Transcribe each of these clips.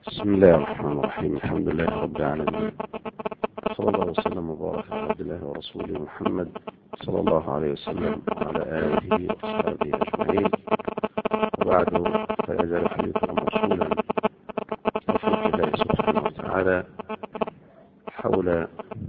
بسم الله الرحمن الرحيم. الحمد لله رب العالمين، صلى الله وسلم وبارك على عبد الله ورسوله محمد صلى الله عليه وسلم وعلى آله وصحبه أجمعين. وبعد، فلا يزال حديثنا موصولا بفضل الله سبحانه وتعالى حول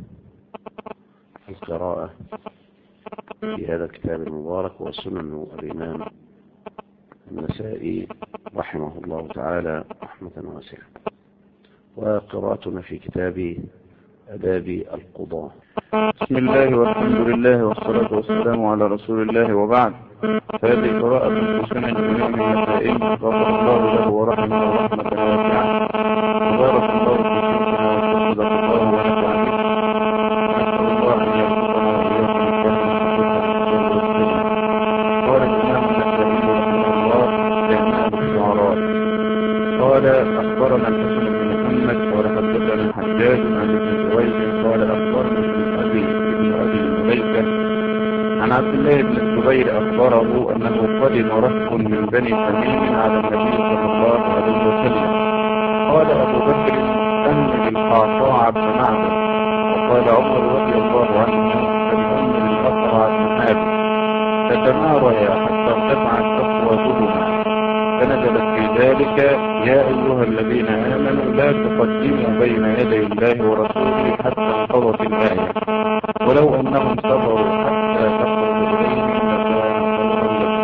القراءة في هذا الكتاب المبارك وسنن الإمام النسائي رحمه الله تعالى رحمة واسعة، وقراءتنا في كتاب آداب القضاة. بسم الله والحمد لله والصلاة والسلام على رسول الله، وبعد. فهذه قراءة في سنن الإمام النسائي غفر الله له ورحمه رحمة واسعة، وبارك الله في شيخنا وصدق الله ونفع به. نسأل الله أن يرزقنا وإياكم الفهم. قال الإمام النسائي رحمه الله في أعمال الشعراء، قال أخبرنا الحسن بن محمد قال حدثنا الحجاج عن ابن جريج قال أخبرني ابن أبي مليكة عن عبد الله بن الزبير أخبره أنه قدم رهط من بني تميم على النبي صلى الله عليه وسلم. قال أبو بكر أمر القعقاع بن معبد، وقال عمر رضي الله عنه فليؤمر الأقرع بن حابس، فتماريا حتى ارتفعت أصواتهما، فنزلت في ذلك يا أيها الذين آمنوا لا تقدموا بين يدي الله ورسوله حتى انقضت الآية، ولو أنهم صبروا حتى تخرج إليهم لكان خيرا لهم.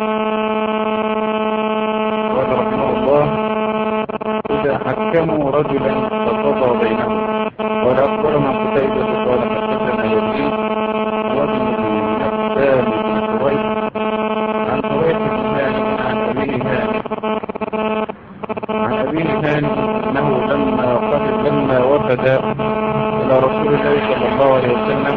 قال رحمه الله: إذا حكموا رجلا فقضى بينهم. قال أخبرنا قتيبة قال حدثنا يزيد وابن النبال بن شريح عن شريح بن هانئ عن أبيه هانئ أنه لما وفد إلى رسول الله صلى الله عليه وسلم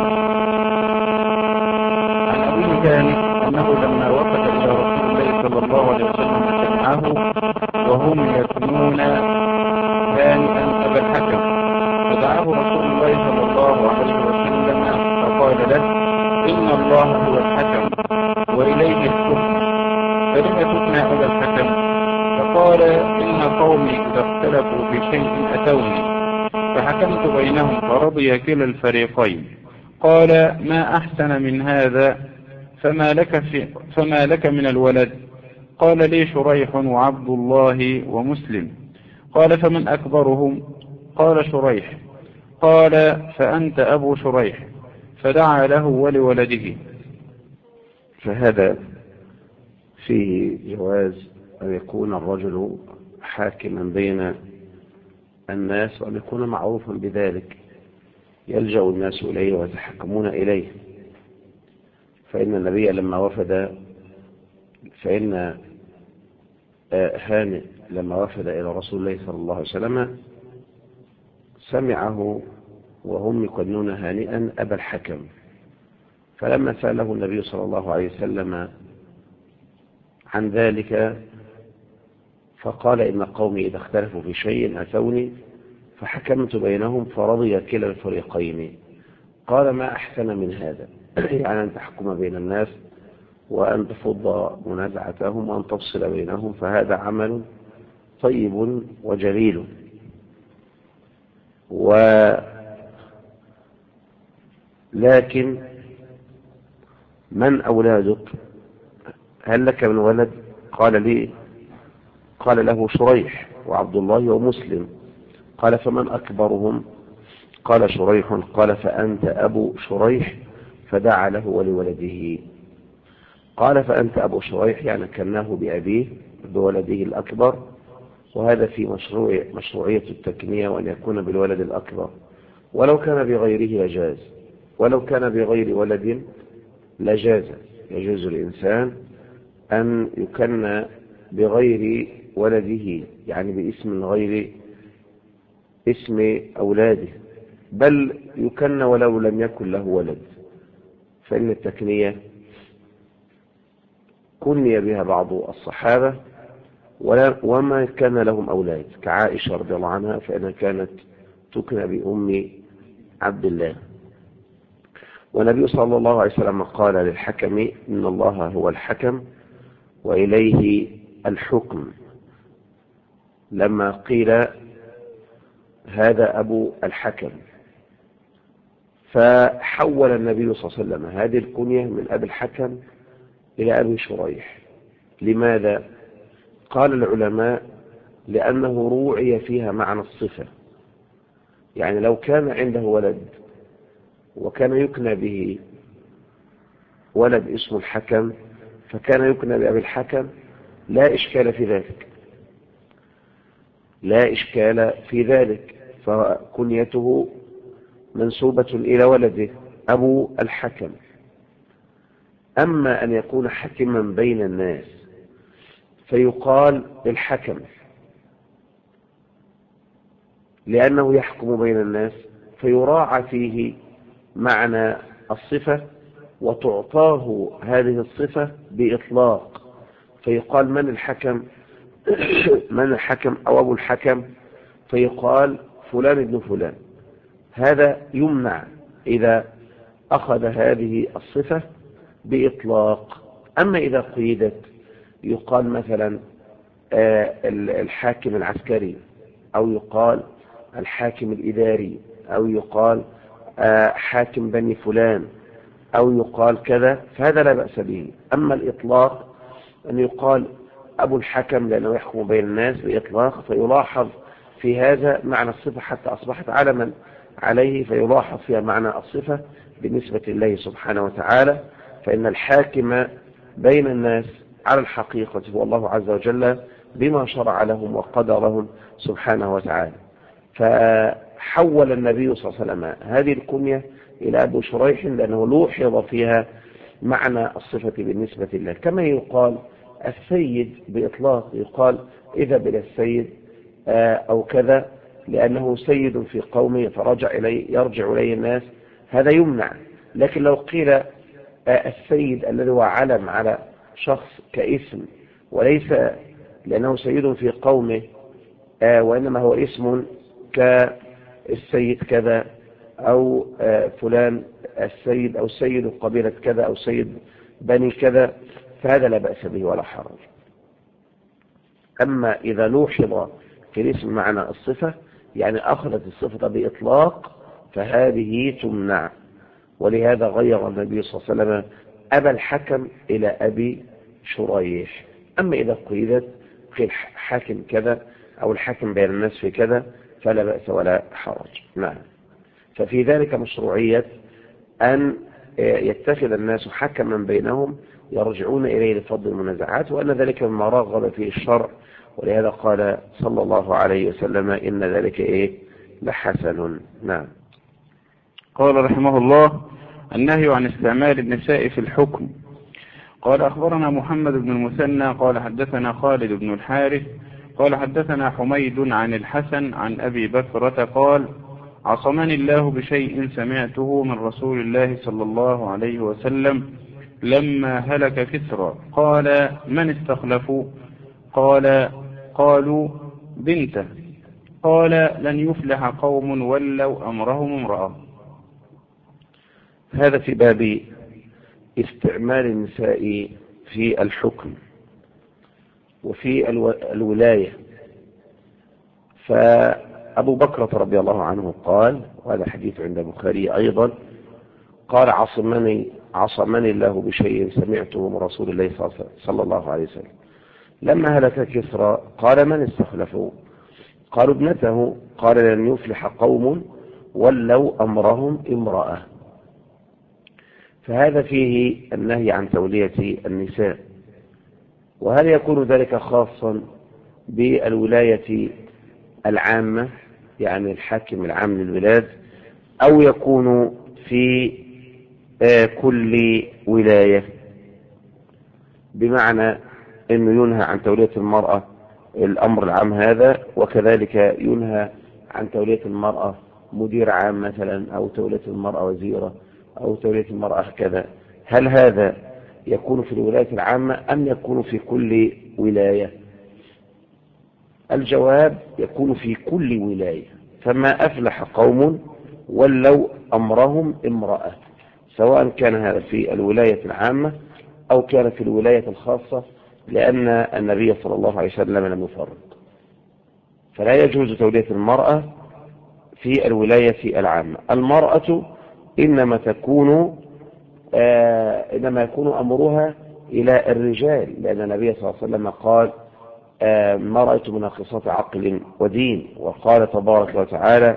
سمعه وهم يثنون هانئا أبا الحكم، فدعاه رسول الله صلى الله عليه وسلم فقال له: إن الله هو الحكم وإليه الحكم، فلم تثنى أبا الحكم؟ فقال: إن قومي إذا اختلفوا في شيء أتوني فحكمت بينهم فرضي كلا الفريقين. قال: ما أحسن من هذا، فما لك من الولد؟ قال: لي شريح وعبد الله ومسلم. قال: فمن أكبرهم؟ قال: شريح. قال: فأنت أبو شريح. فدعا له ولولده. فهذا فيه جواز أن يكون الرجل حاكما بين الناس وأن يكون معروفا بذلك، يلجأ الناس إليه ويتحكمون إليه. فإن النبي لما وفد فإن هانئ لما وفد إلى رسول الله صلى الله عليه وسلم سمعه وهم يكنون هانئا أبا الحكم، فلما سأله النبي صلى الله عليه وسلم عن ذلك فقال: إن قومي إذا اختلفوا في شيء أتوني فحكمت بينهم فرضي كلا الفريقين. قال: ما أحسن من هذا، يعني أن تحكم بين الناس وأن تفض منازعتهم وأن تفصل بينهم، فهذا عمل طيب وجليل. لكن من أولادك؟ هل لك من ولد؟ قال له شريح وعبد الله ومسلم. قال: فمن أكبرهم؟ قال: شريح. قال: فأنت أبو شريح. فدعا له ولولده. قال: فأنت أبو شريح، يعني كناه بأبيه بولده الأكبر، وهذا في مشروعية التكنية وأن يكون بالولد الأكبر، ولو كان بغيره لجاز، ولو كان بغير ولد لجاز. يجوز الإنسان أن يكن بغير ولده، يعني باسم غير اسم أولاده، بل يكن ولو لم يكن له ولد، فإن التكنية كني بها بعض الصحابة وما كان لهم أولاد، كعائشة رضي الله عنها فإنها كانت تكنى بأم عبد الله. والنبي صلى الله عليه وسلم قال للحكم: إن الله هو الحكم وإليه الحكم. لما قيل هذا أبو الحكم، فحول النبي صلى الله عليه وسلم هذه الكنية من أبي الحكم إلى أبي شريح. لماذا؟ قال العلماء لأنه روعي فيها معنى الصفة. يعني لو كان عنده ولد وكان يكنى به ولد اسمه الحكم فكان يكنى بأبي الحكم، لا إشكال في ذلك، لا إشكال في ذلك، فكنيته منسوبة إلى ولده أبو الحكم. أما أن يكون حكما بين الناس فيقال الحكم لأنه يحكم بين الناس، فيراعى فيه معنى الصفة وتعطاه هذه الصفة بإطلاق، فيقال من الحكم من الحكم أو أبو الحكم، فيقال فلان ابن فلان. هذا يمنع إذا أخذ هذه الصفة بإطلاق. أما إذا قيدت يقال مثلا الحاكم العسكري، أو يقال الحاكم الإداري، أو يقال حاكم بني فلان، أو يقال كذا، فهذا لا بأس به. أما الإطلاق أن يقال أبو الحكم لأنه يحكم بين الناس بإطلاق، فيلاحظ في هذا معنى الصفة حتى أصبحت علما عليه، فيلاحظ فيها معنى الصفة بالنسبة لله سبحانه وتعالى. فإن الحاكم بين الناس على الحقيقة هو الله عز وجل بما شرع لهم وقدر لهم سبحانه وتعالى. فحول النبي صلى الله عليه وسلم هذه الكنية إلى أبو شريح لأنه لوحظ فيها معنى الصفة بالنسبة لله. كما يقال السيد بإطلاق، يقال اذهب إلى السيد أو كذا لأنه سيد في قومه يرجع إليه الناس، هذا يمنع. لكن لو قيل السيد الذي هو علم على شخص كاسم وليس لأنه سيد في قومه وإنما هو اسم كالسيد كذا أو فلان السيد أو سيد قبيلة كذا أو سيد بني كذا، فهذا لا بأس به ولا حرج. أما إذا لوحظ في الاسم معنى الصفة يعني أخذت الصفة بإطلاق فهذه تمنع. ولهذا غير النبي صلى الله عليه وسلم أبا الحكم إلى أبي شريح. أما إذا قيلت قيل حاكم كذا أو الحاكم بين الناس في كذا فلا بأس ولا حرج. نعم. ففي ذلك مشروعية أن يتخذ الناس حكما بينهم يرجعون إليه لفضل المنازعات، وأن ذلك مما رغب فيه الشرع. ولهذا قال صلى الله عليه وسلم إن ذلك لحسن. نعم. قال رحمه الله: النهي عن استعمال النساء في الحكم. قال أخبرنا محمد بن المثنى قال حدثنا خالد بن الحارث قال حدثنا حميد عن الحسن عن أبي بكرة قال: عصمني الله بشيء سمعته من رسول الله صلى الله عليه وسلم لما هلك كسرى. قال: من استخلفوا؟ قالوا بنته. قال: لن يفلح قوم ولوا أمرهم امرأة. هذا في باب استعمال النساء في الحكم وفي الولاية. فأبو بكرة رضي الله عنه قال، وهذا حديث عند البخاري أيضا، قال: عصمني الله بشيء سمعته من رسول الله صلى الله عليه وسلم لما هلك كسرى. قال: من استخلفوا؟ قالوا ابنته. قال: لن يفلح قوم ولوا أمرهم امرأة. فهذا فيه النهي عن تولية النساء. وهل يكون ذلك خاصا بالولاية العامة يعني الحاكم العام للبلاد، أو يكون في كل ولاية؟ بمعنى أنه ينهى عن تولية المرأة الأمر العام هذا، وكذلك ينهى عن تولية المرأة مدير عام مثلا، أو تولية المرأة وزيرة، أو تولية المرأة كذا. هل هذا يكون في الولاية العامة أم يكون في كل ولاية؟ الجواب: يكون في كل ولاية. فما أفلح قوم ولوا أمرهم امرأة، سواء كان هذا في الولاية العامة أو كان في الولاية الخاصة، لأن النبي صلى الله عليه وسلم لم يفرق. فلا يجوز تولية المرأة في الولاية العامة. المرأة إنما يكون أمرها إلى الرجال، لأن النبي صلى الله عليه وسلم قال ما رأيت مناقصات عقل ودين، وقال تبارك وتعالى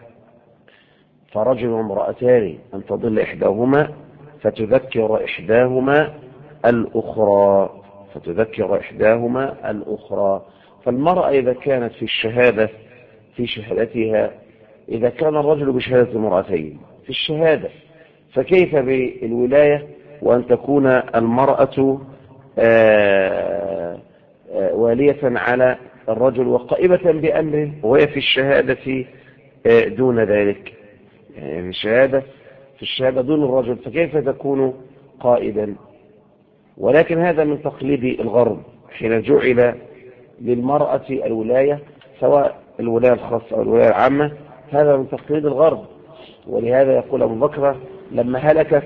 فرجل وامرأتان أن تضل إحداهما فتذكر إحداهما الأخرى. فالمرأة إذا كانت في شهادتها، إذا كان الرجل بشهادة المرأتين في الشهادة، فكيف بالولاية وأن تكون المرأة والية على الرجل وقائمة بأمره وهي في الشهادة دون ذلك؟ يعني في الشهادة دون الرجل، فكيف تكون قائدا؟ ولكن هذا من تقليد الغرب حين جعل للمرأة الولاية، سواء الولاية الخاصة أو الولاية العامة، هذا من تقليد الغرب. ولهذا يقول أبو بكر لما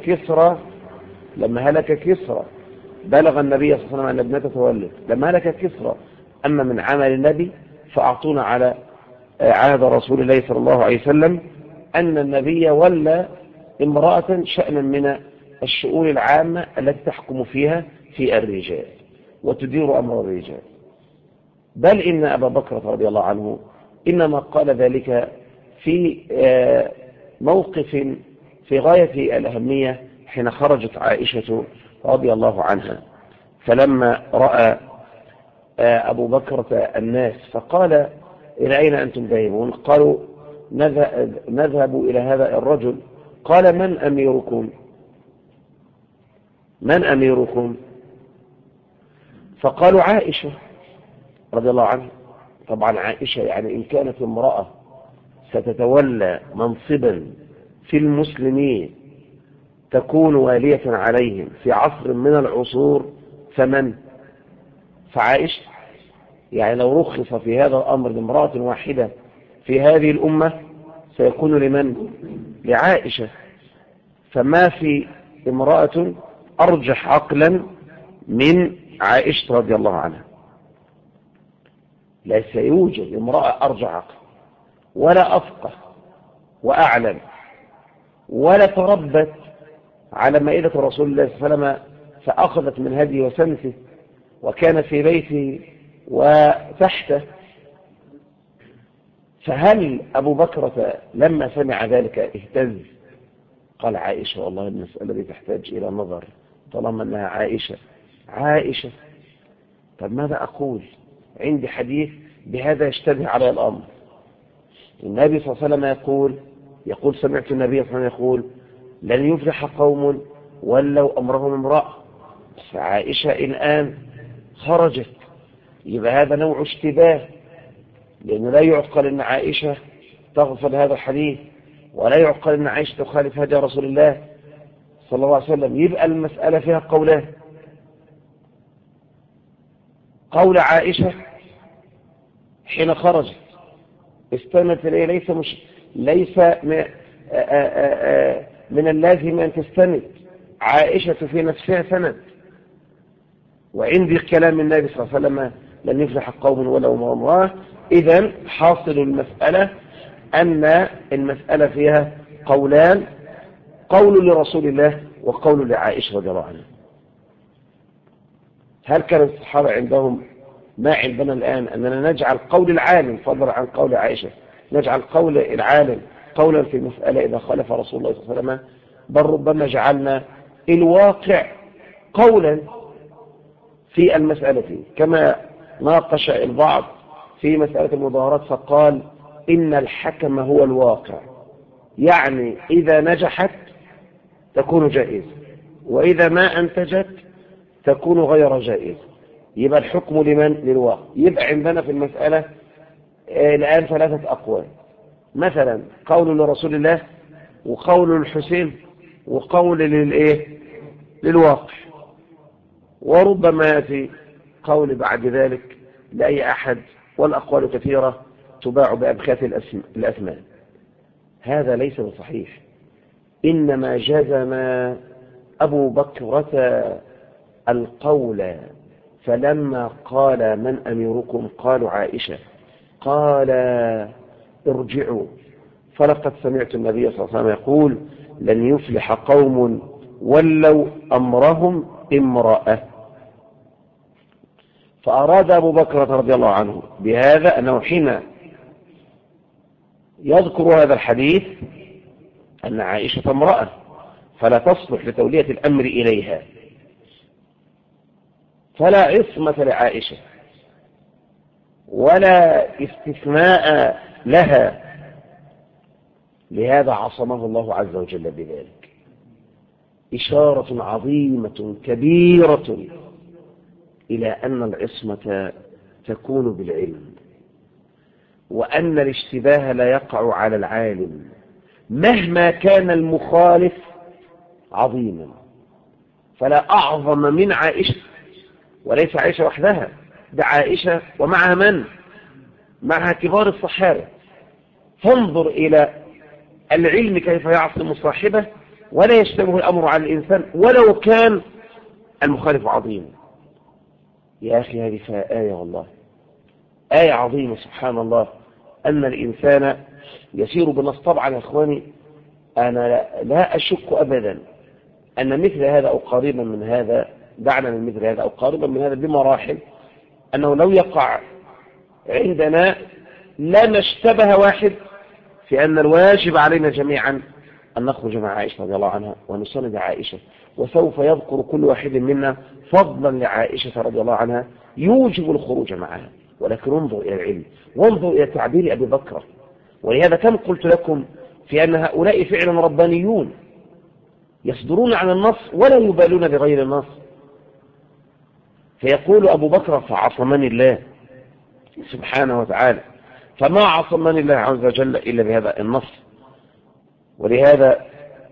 هلك كسرى بلغ النبي صلى الله عليه وسلم أن ابنته تولد. لما هلك كسرى أما من عمل النبي فأعطونا على عهد رسول الله صلى الله عليه وسلم أن النبي ولى امرأة شأنا من الشؤون العامة التي تحكم فيها في الرجال وتدير أمر الرجال. بل إن أبا بكر رضي الله عنه إنما قال ذلك في موقف في غاية الأهمية حين خرجت عائشة رضي الله عنها، فلما رأى أبو بكر الناس فقال إلى أين أنتم ذاهبون؟ قالوا نذهب إلى هذا الرجل. قال من أميركم؟ فقالوا عائشة رضي الله عنها. طبعا عائشة يعني إن كانت امرأة ستتولى منصبا في المسلمين تكون والية عليهم في عصر من العصور فعائشة. يعني لو رخص في هذا الأمر لامرأة واحدة في هذه الأمة سيكون لمن؟ لعائشة. فما في امرأة أرجح عقلا من عائشة رضي الله عنها. لا سيوجد امرأة أرجح عقلا ولا أفقه وأعلم ولا تربت على مائدة رسول الله صلى الله عليه وسلم فأخذت من هديه وسمته وكان في بيته وتحته. فهل أبو بكر لما سمع ذلك اهتز؟ قال عائشة والله المسألة دي تحتاج إلى نظر طالما أنها عائشة. طب ماذا أقول؟ عندي حديث بهذا يشتبه على الأمر. النبي صلى الله عليه وسلم يقول سمعت النبي صلى الله عليه وسلم يقول لن يفلح قوم ولوا أمرهم امرأة. فعائشة الآن خرجت، يبقى هذا نوع اشتباه، لأنه لا يعقل أن عائشة تغفل هذا الحديث ولا يعقل أن عائشة تخالف هدي رسول الله صلى الله عليه وسلم. يبقى المسألة فيها قولان: قول عائشة حين خرجت استندت إليه ليس من اللازم أن تستند عائشة في نفسها سند، وعندي كلام النبي صلى الله عليه وسلم لن يفلح قوم ولو امرأة. إذن حاصل المسألة أن المسألة فيها قولان: قول لرسول الله وقول لعائشة رضي الله عنها. هل كان الصحابة عندهم ما عندنا الآن أننا نجعل قول العالم فضلا عن قول عائشة، نجعل قول العالم قولا في المسألة إذا خالف رسول الله صلى الله عليه وسلم؟ بل ربما جعلنا الواقع قولا في المسألة، كما ناقش البعض في مسألة المظاهرات فقال إن الحكم هو الواقع، يعني إذا نجحت تكون جائزة وإذا ما أنتجت تكون غير جائزة. يبقى الحكم لمن؟ للواقع. يبقى عندنا في المسألة الآن 3 أقوال، مثلا قول لرسول الله وقول للحسين وقول للواقع، وربما يأتي قول بعد ذلك لأي أحد، والأقوال كثيرة تباع بأبخاث الأثمان. هذا ليس بصحيح. إنما جزم أبو بكرة القول، فلما قال من أميركم قالوا عائشة، قال ارجعوا، فلقد سمعت النبي صلى الله عليه وسلم يقول لن يفلح قوم ولوا أمرهم امرأة. فأراد أبو بكر رضي الله عنه بهذا أنه حين يذكر هذا الحديث أن عائشة امرأة فلا تصلح لتولية الأمر إليها، فلا عصمة لعائشة ولا استثناء لها، لهذا عصمه الله عز وجل بذلك. إشارة عظيمة كبيرة إلى أن العصمة تكون بالعلم، وأن الاشتباه لا يقع على العالم مهما كان المخالف عظيما. فلا أعظم من عائشة، وليس عائشة وحدها، ده عائشة ومعها من؟ معها كبار الصحابة. فانظر إلى العلم كيف يعصم صاحبه ولا يشتبه الأمر على الإنسان ولو كان المخالف عظيم. يا أخي هذه آية والله، آية عظيمة سبحان الله، أن الإنسان يسير بالنص. طبعا يا أخواني أنا لا أشك أبدا أن مثل هذا أو قريبا من هذا، دعنا من مثل هذا أو قريبا من هذا بمراحل، أنه لو يقع عندنا لا نشتبه واحد في أن الواجب علينا جميعا أن نخرج مع عائشة رضي الله عنها ونساند عائشة، وسوف يذكر كل واحد منا فضلا لعائشة رضي الله عنها يوجب الخروج معها. ولكن انظر إلى العلم وانظر إلى تعبير أبي بكر. ولهذا كم قلت لكم في أن هؤلاء فعلا ربانيون يصدرون عن النص ولا يبالون بغير النص. فيقول أبو بكر فعصمني الله سبحانه وتعالى، فما عصمني الله عز وجل إلا بهذا النص. ولهذا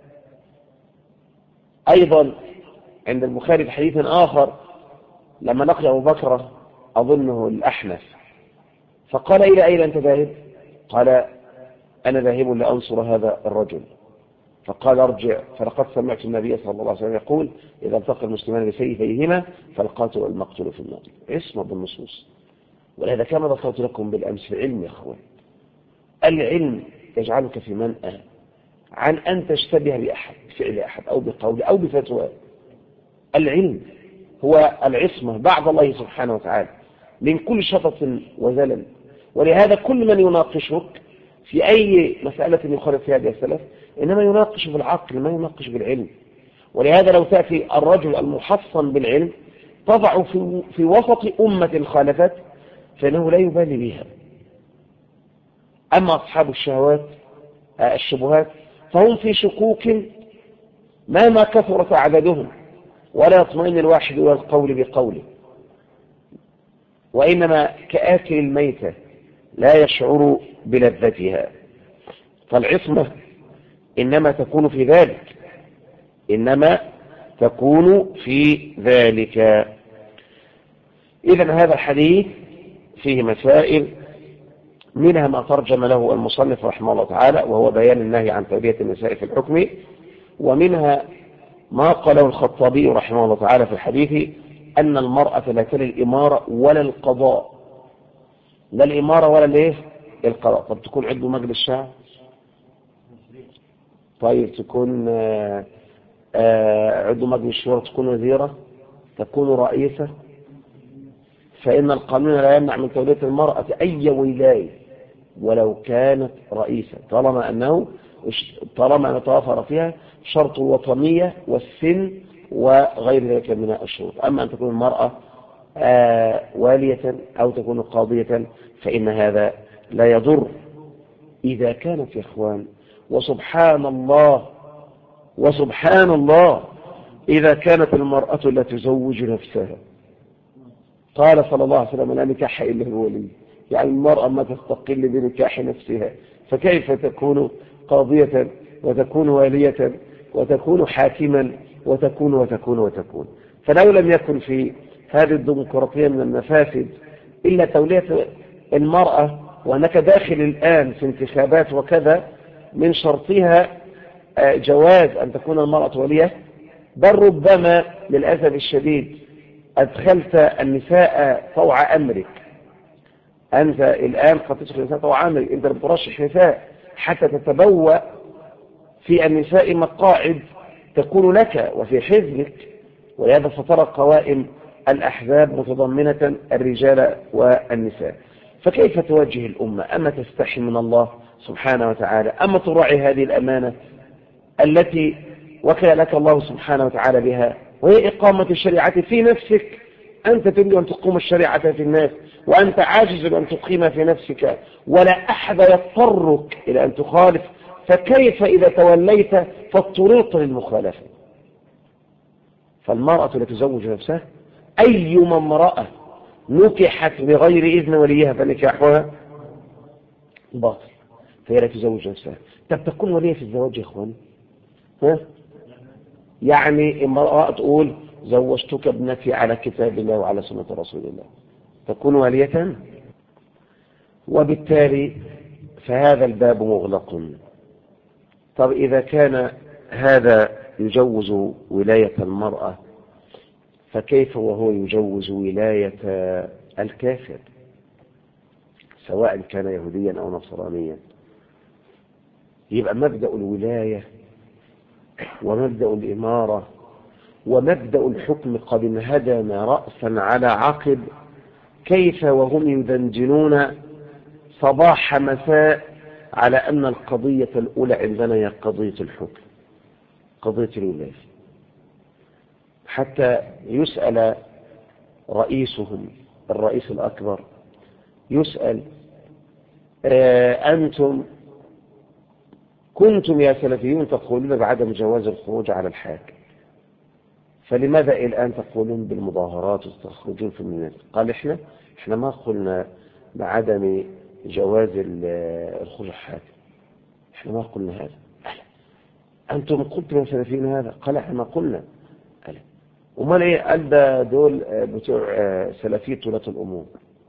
أيضا عند البخاري في حديث آخر لما نقل أبو بكر أظنه الأحنف فقال إلى أين أنت ذاهب؟ قال أنا ذاهب لأنصر هذا الرجل. فقال ارجع فلقد سمعت النبي صلى الله عليه وسلم يقول إذا التقى المسلمان بسيفيهما فالقاتل والمقتول في النار. عصمة بالنصوص. ولهذا كما ذكرت لكم بالأمس في العلم يا أخوان، العلم يجعلك في منأى عن أن تشتبه بأحد بفعل أحد أو بقول أو بفتوى. العلم هو العصمة بعد الله سبحانه وتعالى من كل شطط وزلل. ولهذا كل من يناقشك في أي مسألة يخالف في هذه السلف إنما يناقش بالعقل ما يناقش بالعلم. ولهذا لو تأتي الرجل المحصن بالعلم تضع في وسط أمة خالفت فإنه لا يبالي بها. أما أصحاب الشبهات فهم في شكوك مهما كثرت عددهم ولا يطمئن الواحد إلى القول بقوله، وإنما كآكل الميتة لا يشعر بلذتها. فالعصمة إنما تكون في ذلك، إنما تكون في ذلك. إذن هذا الحديث فيه مسائل، منها ما ترجم له المصنف رحمه الله تعالى وهو بيان النهي عن تربية النساء في الحكم، ومنها ما قاله الخطابي رحمه الله تعالى في الحديث أن المرأة لا تلي الإمارة ولا القضاء، لا الإمارة ولا الايه القضاء. طب تكون عضو مجلس الشعب، طيب تكون عضو مجلس الشورى، تكون وزيرة، تكون رئيسة. فإن القانون لا يمنع من تولية المرأة أي ولاية ولو كانت رئيسة طالما توافر فيها شرط الوطنية والسن وغير ذلك من الشروط. أما أن تكون المرأة والية أو تكون قاضية فإن هذا لا يضر إذا كانت يا إخوان. وسبحان الله إذا كانت المرأة لا تزوج نفسها. قال صلى الله عليه وسلم لا نكاح إلا الولي، يعني المرأة ما تستقل بنكاح نفسها، فكيف تكون قاضية وتكون والية وتكون حاكما وتكون. فلو لم يكن في هذه الديمقراطية من المفاسد إلا تولية المرأة، وأنك داخل الآن في انتخابات وكذا من شرطها جواز أن تكون المرأة ولية، بل ربما للأسف الشديد أدخلت النساء طوع أمرك أنت الآن قد تدخل نساء طوعامك، أنت بترشح نساء حتى تتبوأ في النساء مقاعد تكون لك وفي حزبك، ولهذا سترى قوائم الأحزاب متضمنة الرجال والنساء. فكيف توجه الأمة؟ أما تستحي من الله سبحانه وتعالى، أما تراعي هذه الأمانة التي وكل لك الله سبحانه وتعالى بها، وهي إقامة الشريعة في نفسك. أنت تريد أن تقوم الشريعة في الناس وأنت عاجز أن تقيم في نفسك، ولا أحد يضطرك إلى أن تخالف، فكيف إذا توليت فاضطررت للمخالفة؟ فالمرأة لا تزوج نفسها، أيما امرأة نكحت بغير إذن وليها فنكاحها باطل، فهي لا تزوج نفسها. طب تكون ولية في الزواج يا إخواني؟ يعني امرأة تقول زوجتك ابنتي على كتاب الله وعلى سنة رسول الله، تكون والية؟ وبالتالي فهذا الباب مغلق. طب إذا كان هذا يجوز ولاية المرأة، فكيف وهو يجوز ولاية الكافر سواء كان يهوديا أو نصرانيا؟ يبقى مبدأ الولاية ومبدأ الإمارة ومبدأ الحكم قد انهدم رأسا على عقب. كيف وهم يدندنون صباح مساء على أن القضية الأولى عندنا هي قضية الحكم، قضية الولاية، حتى يسأل رئيسهم الرئيس الأكبر، يسأل أنتم كنتم يا سلفيون تقولون بعدم جواز الخروج على الحاكم، فلماذا الآن تقولون بالمظاهرات وتخرجون في الميادين؟ قال إحنا ما قلنا بعدم جواز الخروج على الحاكم، إحنا ما قلنا هذا. أنتم قلتم يا سلفيون هذا؟ قال إحنا ما قلنا. وما ليه؟ قال ده دول بتوع سلفية ولاة الأمور،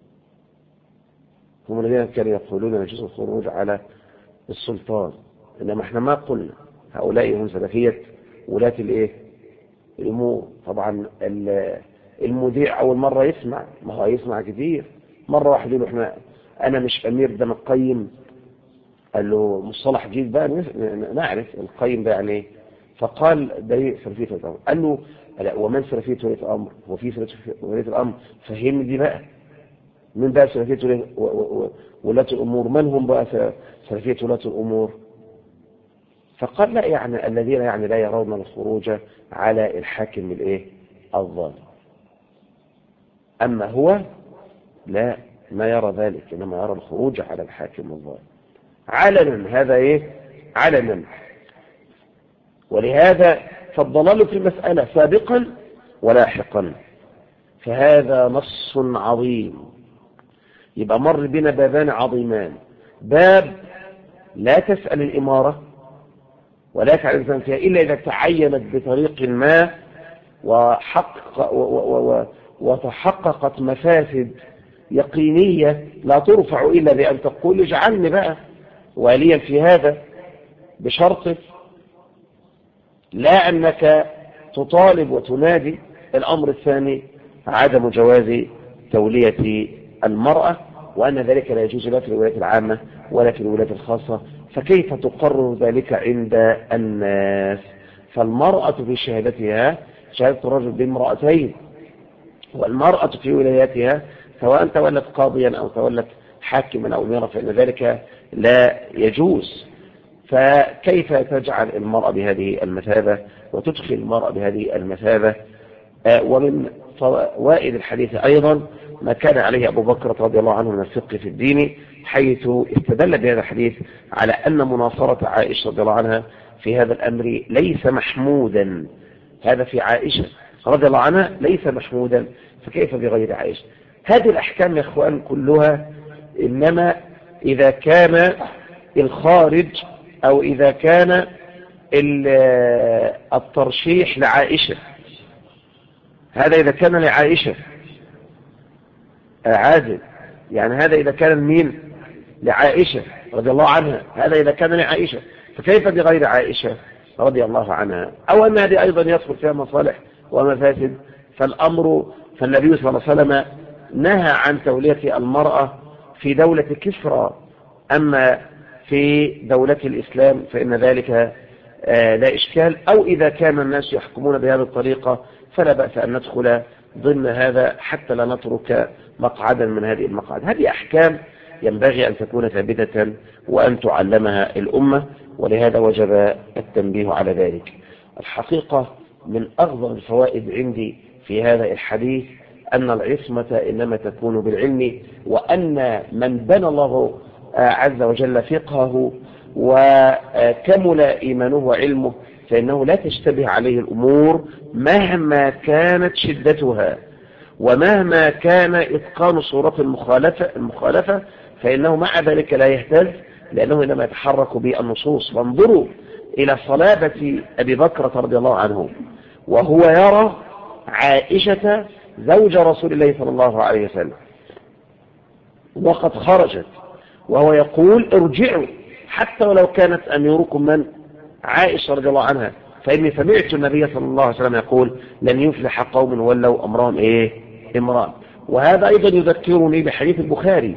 هم الذين كانوا يقولون يجوز الخروج على السلطان، إنما إحنا ما قلنا. هؤلاء هم سلفية ولاة الأمور. طبعا المذيع أول مرة يسمع، ما هو يسمع كثير، مرة واحد يقول له أنا مش أمير، ده القيم. قال له مصطلح جديد بقى نعرف القيم ده يعني ايه. فقال ده سلفية ولية الأمر. قال له لا، ومن سلفية ولية الأمر؟ وفي سلفية ولية الأمر، فهمني دي بقى، من بقى سلفية ولاة الأمور؟ من هم بقى سلفية ولاة الأمور؟ فقال لا، يعني الذين يعني لا يرون الخروج على الحاكم الظالم. أما هو لا، ما يرى ذلك، إنما يرى الخروج على الحاكم الظالم علنا. هذا علنا. ولهذا فالضلال في المسألة سابقا ولاحقا، فهذا نص عظيم. يبقى مر بنا بابان عظيمان: باب لا تسأل الإمارة ولا يفعل الإنسان فيها إلا إذا تعينت بطريق ما وتحققت مفاسد يقينية لا ترفع إلا بأن تقول اجعلني بقى واليا في هذا، بشرط لا أنك تطالب وتنادي. الأمر الثاني عدم جواز تولية المرأة، وأن ذلك لا يجوز لا في الولايات العامة ولا في الولايات الخاصة. فكيف تقرر ذلك عند الناس؟ فالمرأة في شهادتها شهادة الرجل بامرأتين، والمرأة في ولاياتها سواء تولت قاضيا أو تولت حاكما أو أميرا فإن ذلك لا يجوز. فكيف تجعل المرأة بهذه المثابة وتدخل المرأة بهذه المثابة؟ ومن فوائد الحديث أيضا ما كان عليه أبو بكر رضي الله عنه من الفقه في الدين، حيث استدل بهذا الحديث على أن مناصرة عائشة رضي الله عنها في هذا الأمر ليس محمودا. هذا في عائشة رضي الله عنها ليس محمودا، فكيف بغير عائشة؟ هذه الأحكام يا إخوان كلها إنما إذا كان الخارج أو إذا كان الترشيح لعائشة، هذا إذا كان لعائشة عادل، يعني هذا إذا كان مين؟ لعائشة رضي الله عنها، هذا إذا كان لعائشة، فكيف بغير عائشة رضي الله عنها؟ أو أن هذه أيضا يدخل فيها مصالح ومفاسد. فالنبي صلى الله عليه وسلم نهى عن تولية المرأة في دولة كسرى. أما في دولة الإسلام فإن ذلك لا إشكال، أو إذا كان الناس يحكمون بهذه الطريقة فلا بأس أن ندخل ضمن هذا حتى لا نترك مقعدا من هذه المقاعد. هذه أحكام ينبغي أن تكون ثابتة وأن تعلمها الأمة، ولهذا وجب التنبيه على ذلك. الحقيقة من أغضب الفوائد عندي في هذا الحديث أن العصمة إنما تكون بالعلم، وأن من بنى الله عز وجل فقهه وكمل إيمانه وعلمه فإنه لا تشتبه عليه الأمور مهما كانت شدتها ومهما كان إتقان صورة المخالفة، فإنه مع ذلك لا يهتز، لأنه إنما يتحرك بالنصوص. وانظروا إلى صلابة أبي بكر رضي الله عنه وهو يرى عائشة زوج رسول الله صلى الله عليه وسلم وقد خرجت، وهو يقول ارجعوا حتى ولو كانت أميركم من عائشة رضي الله عنها، فإني سمعت النبي صلى الله عليه وسلم يقول لن يفلح قوم ولوا أمرهم امرأة. وهذا أيضا يذكرني بحديث البخاري،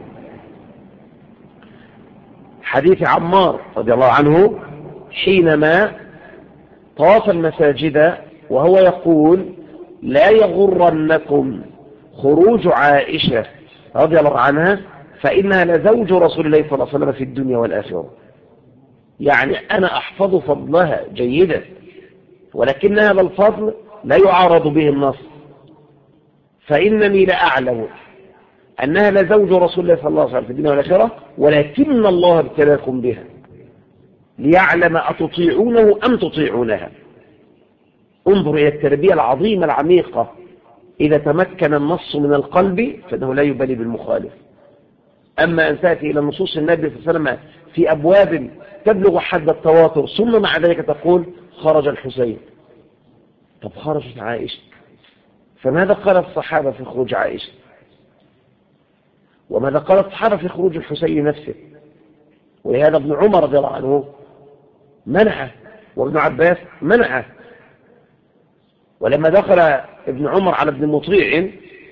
حديث عمار رضي الله عنه حينما طاف المساجد وهو يقول لا يغرنكم خروج عائشة رضي الله عنها فإنها لزوج رسول الله صلى الله عليه وسلم في الدنيا والآخرة. يعني أنا أحفظ فضلها جيدا، ولكن هذا الفضل لا يعارض به النص، فإنني لأعلم أنها لزوج رسول الله صلى الله عليه وسلم في الدنيا والآخرة، ولكن الله ابتلاكم بها ليعلم أتطيعونه أم تطيعونها. انظر إلى التربية العظيمة العميقة. إذا تمكن النص من القلب فإنه لا يبالي بالمخالف. أما أن تأتي إلى نصوص النبي صلى الله عليه وسلم في أبواب تبلغ حد التواتر ثم مع ذلك تقول خرج الحسين، طب خرجت عائشة، فماذا قال الصحابة في خروج عائشة؟ وماذا قال الصحابة في خروج الحسين نفسه؟ ولهذا ابن عمر رضي الله عنه منعه، وابن عباس منعه. ولما دخل ابن عمر على ابن مطيع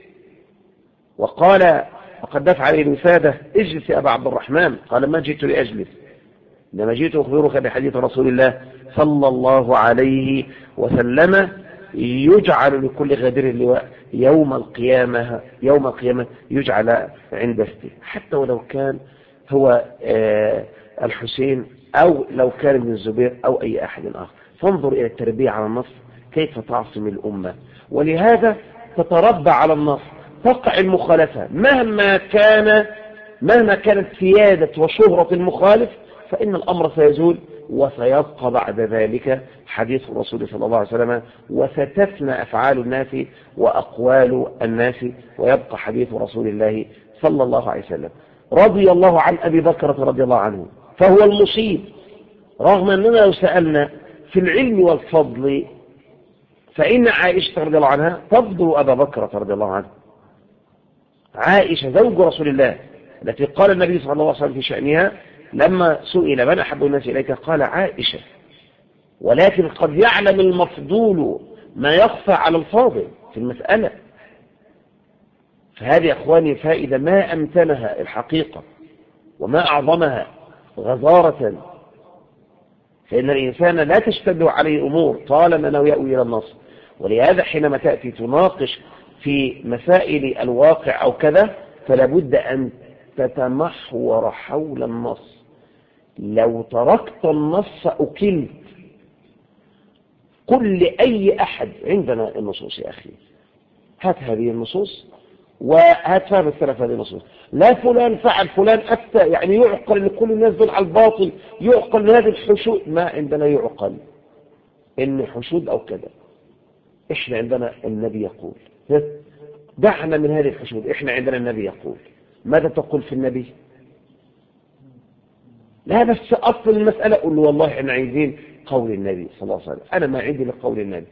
وقال وقد دفع عليه الوسادة اجلس يا أبا عبد الرحمن، قال ما جئت لأجلس إنما جئت أخبرك بحديث رسول الله صلى الله عليه وسلم يجعل لكل غادر اللواء يوم القيامة يجعل عند استه، حتى ولو كان هو الحسين أو لو كان ابن الزبير أو أي أحد آخر. فانظر إلى التربية على النص كيف تعصم الأمة، ولهذا تتربى على النص. تقع المخالفة مهما كانت سيادة وشهرة المخالف فإن الأمر سيزول، وسيبقى بعد ذلك حديث الرسول صلى الله عليه وسلم، وستفنى أفعال الناس وأقوال الناس، ويبقى حديث رسول الله صلى الله عليه وسلم. رضي الله عن أبي بكر رضي الله عنه فهو المصيب، رغم أننا لو سألنا في العلم والفضل فإن عائشة رضي الله عنها تفضل أبا بكر رضي الله عنه. عائشة زوج رسول الله التي قال النبي صلى الله عليه وسلم في شأنها لما سئل من أحب الناس إليك قال عائشة، ولكن قد يعلم المفضول ما يخفى على الفاضل في المسألة. فهذه أخواني فائدة ما أمتنها الحقيقة وما أعظمها غزارة، فإن الإنسان لا تشتبه عليه أمور طالما أنه يأوي إلى النص. ولهذا حينما تأتي تناقش في مسائل الواقع أو كذا فلا بد أن تتمحور حول النص. لو تركت النص أكلت. قل لأي أحد عندنا النصوص يا أخي، هات هذه النصوص وهات فهم السلف هذه النصوص، لا فلان فعل فلان أفتى، يعني يعقل لكل الناس دول على الباطل، يعقل من هذه الحشود. ما عندنا يعقل إن حشود أو كذا، إحنا عندنا النبي يقول، دعنا من هذه الحشود، إحنا عندنا النبي يقول. ماذا تقول في النبي؟ لا بس أصل المسألة قل له والله إحنا عايزين قول النبي صلى الله عليه وسلم، أنا ما عندي لقول النبي.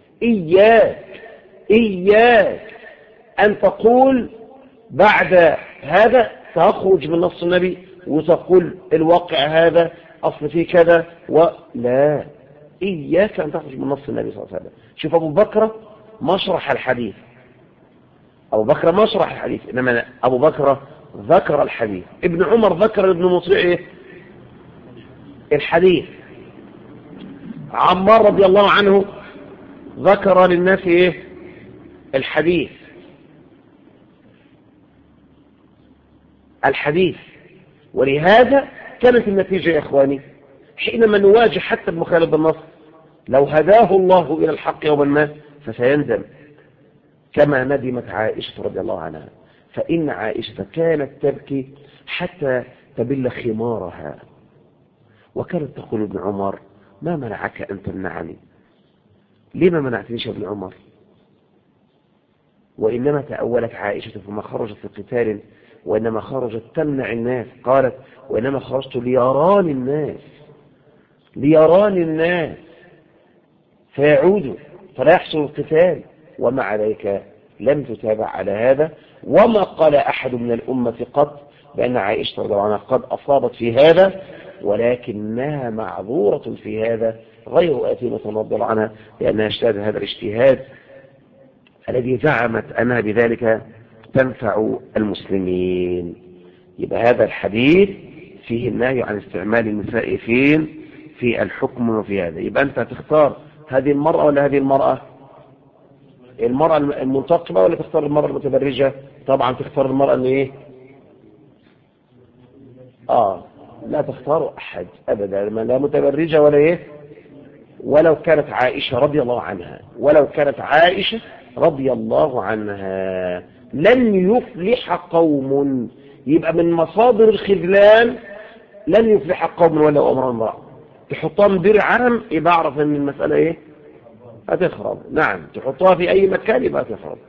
إياك أن تقول بعد هذا تخرج من نص النبي وتقول الواقع هذا أصل فيه كذا، ولا إياك أن تخرج من نص النبي صلى الله عليه وسلم. شوف أبو بكر مشرح الحديث، إنما أبو بكر ذكر الحديث، ابن عمر ذكر ابن مطيع ايه؟ الحديث. عمار رضي الله عنه ذكر للناس ايه؟ الحديث. ولهذا كانت النتيجة يا اخواني حينما نواجه حتى المخالف بالنص، لو هداه الله الى الحق يوما ما فسيندم، كما ندمت عائشة رضي الله عنها. فإن عائشة كانت تبكي حتى تبل خمارها، وكانت تقول ابن عمر: ما منعك أن تمنعني؟ لما منعتنيش يا ابن عمر؟ وإنما تأولت عائشة فما خرجت في قتال، وإنما خرجت تمنع الناس. قالت: وإنما خرجت ليراني الناس فيعودوا فلا يحصل القتال. ومع ذلك لم تتابع على هذا، وما قال أحد من الأمة قط بأن عائشة رضي الله عنها قد أصابت في هذا، ولكنها معذورة في هذا غير آثمة رضي الله عنها، لأنها اجتهدت هذا الاجتهاد الذي زعمت أنها بذلك تنفع المسلمين. يبقى هذا الحديث فيه النهي عن استعمال النساء في الحكم وفي هذا. يبقى أنت تختار هذه المرأة ولا هذه المرأة المنتقبة، ولا تختار المرأة المتبرجة؟ طبعا تختار المرأة اللي ايه؟ لا تختار أحد أبدا، لا متبرجة ولا ايه، ولو كانت عائشة رضي الله عنها. لن يفلح قوم، يبقى من مصادر الخذلان لن يفلح قوم ولو أمر امرأة. تحطها مدير عام يبقى اعرف ان المسألة ايه؟ هتخرب. نعم، تحطها في اي مكان يبقى هتخرب.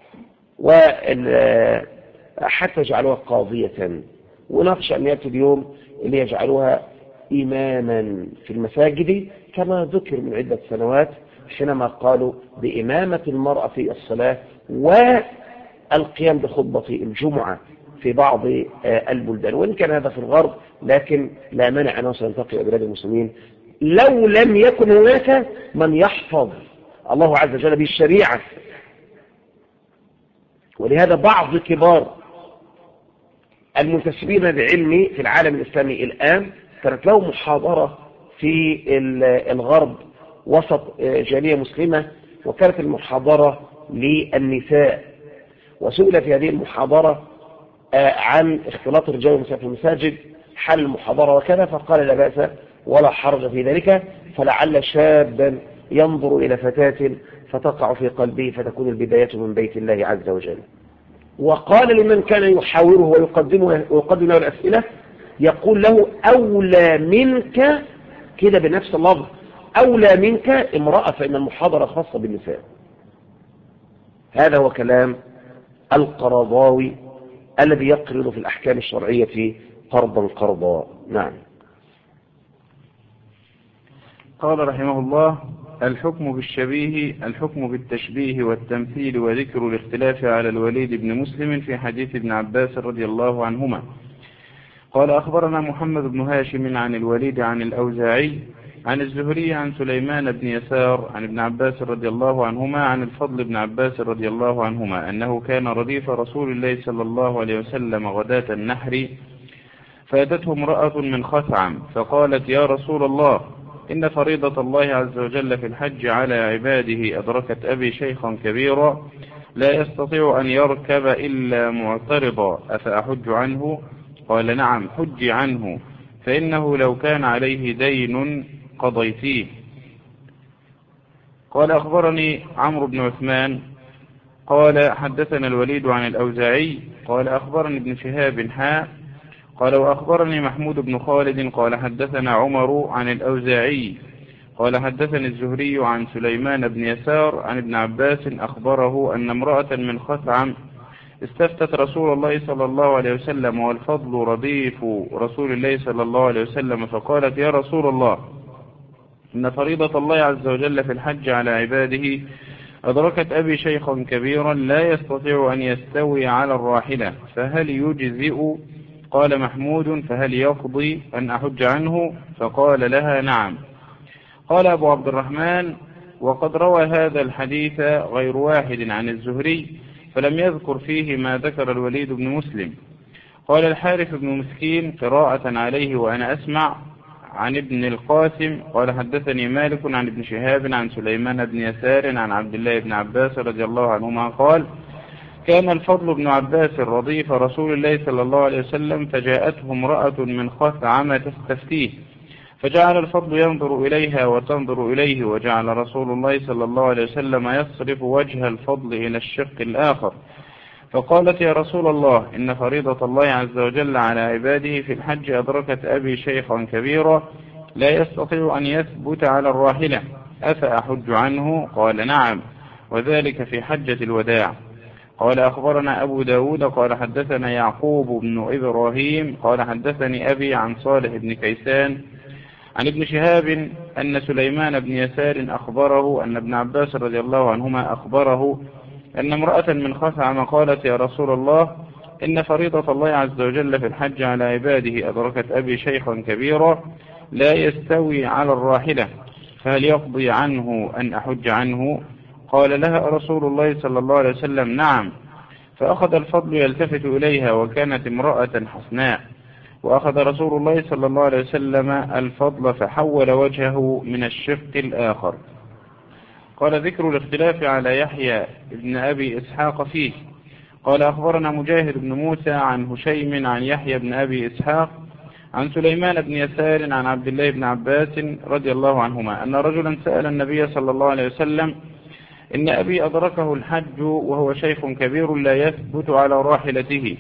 وحتى جعلوها قاضية، ونخشى ان يأتي اليوم اللي يجعلوها إماما في المساجد، كما ذكر من عدة سنوات حينما قالوا بإمامة المرأة في الصلاة والقيام بخطبة الجمعة في بعض البلدان. وإن كان هذا في الغرب، لكن لا مانع أنه سينتقل إلى بلاد المسلمين لو لم يكن هناك من يحفظ الله عز وجل به الشريعة. ولهذا بعض كبار المنتسبين للعلم في العالم الإسلامي الآن كانت لهم محاضرة في الغرب وسط جالية مسلمة، وكانت المحاضرة للنساء، وسئل في هذه المحاضرة عن اختلاط الرجال والنساء في المساجد، حل المحاضرة وكذا، فقال: لا بأس ولا حرج في ذلك، فلعل شابا ينظر إلى فتاة فتقع في قلبه فتكون البداية من بيت الله عز وجل. وقال لمن كان يحاوره ويقدم له الأسئلة، يقول له: أولى منك، كده بنفس اللفظ، أولى منك امرأة، فإن المحاضرة خاصة بالنساء. هذا هو كلام القرضاوي الذي يقرض في الأحكام الشرعية قرضا. نعم. قال رحمه الله: الحكم بالشبيه، الحكم بالتشبيه والتمثيل، وذكر الاختلاف على الوليد بن مسلم في حديث ابن عباس رضي الله عنهما. قال: أخبرنا محمد بن هاشم عن الوليد عن الأوزاعي عن الزهري عن سليمان بن يسار عن ابن عباس رضي الله عنهما عن الفضل بن عباس رضي الله عنهما أنه كان رديف رسول الله صلى الله عليه وسلم غداة النحر، فأتته امرأة من خثعم فقالت: يا رسول الله، إن فريضة الله عز وجل في الحج على عباده أدركت أبي شيخا كبيرا لا يستطيع أن يركب إلا معترضا، أفأحج عنه؟ قال: نعم، حج عنه، فإنه لو كان عليه دين قضيتيه. قال: أخبرني عمرو بن عثمان قال: حدثنا الوليد عن الأوزاعي قال: أخبرني ابن شهاب قال: وأخبرني محمود بن خالد قال: حدثنا عمر عن الأوزاعي قال: حدثني الزهري عن سليمان بن يسار عن ابن عباس أخبره أن امرأة من خثعم استفتت رسول الله صلى الله عليه وسلم والفضل رديف رسول الله صلى الله عليه وسلم، فقالت: يا رسول الله، إن فريضة الله عز وجل في الحج على عباده أدركت أبي شيخا كبيرا لا يستطيع أن يستوي على الراحلة، فهل يجزئ؟ قال محمود: فهل يقضي أن أحج عنه؟ فقال لها: نعم. قال أبو عبد الرحمن: وقد روى هذا الحديث غير واحد عن الزهري، فلم يذكر فيه ما ذكر الوليد بن مسلم. قال الحارث بن مسكين قراءة عليه وأنا أسمع عن ابن القاسم قال حدثني مالك عن ابن شهاب عن سليمان بن يسار عن عبد الله بن عباس رضي الله عنهما قال كان الفضل بن عباس رديف رسول الله صلى الله عليه وسلم فجاءته امرأة من خثعم تستفتيه فجعل الفضل ينظر إليها وتنظر إليه وجعل رسول الله صلى الله عليه وسلم يصرف وجه الفضل إلى الشق الآخر فقالت يا رسول الله إن فريضة الله عز وجل على عباده في الحج أدركت أبي شيخا كبيرا لا يستطيع أن يثبت على الراحلة أفأحج عنه؟ قال نعم وذلك في حجة الوداع. قال أخبرنا أبو داود قال حدثنا يعقوب بن إبراهيم قال حدثني أبي عن صالح بن كيسان عن ابن شهاب أن سليمان بن يسار أخبره أن ابن عباس رضي الله عنهما أخبره أن امرأة من خثعم قالت يا رسول الله إن فريضة الله عز وجل في الحج على عباده أدركت أبي شيخا كبيرا لا يستوي على الراحلة فهل يقضي عنه أن أحج عنه؟ قال لها رسول الله صلى الله عليه وسلم نعم. فأخذ الفضل يلتفت إليها وكانت امرأة حسناء وأخذ رسول الله صلى الله عليه وسلم الفضل فحول وجهه من الشق الآخر. قال ذكر الاختلاف على يحيى ابن أبي إسحاق فيه. قال أخبرنا مجاهد بن موسى عن هشيم عن يحيى بن أبي إسحاق عن سليمان بن يسار عن عبد الله بن عباس رضي الله عنهما أن رجلا سأل النبي صلى الله عليه وسلم إن أبي أدركه الحج وهو شيخ كبير لا يثبت على راحلته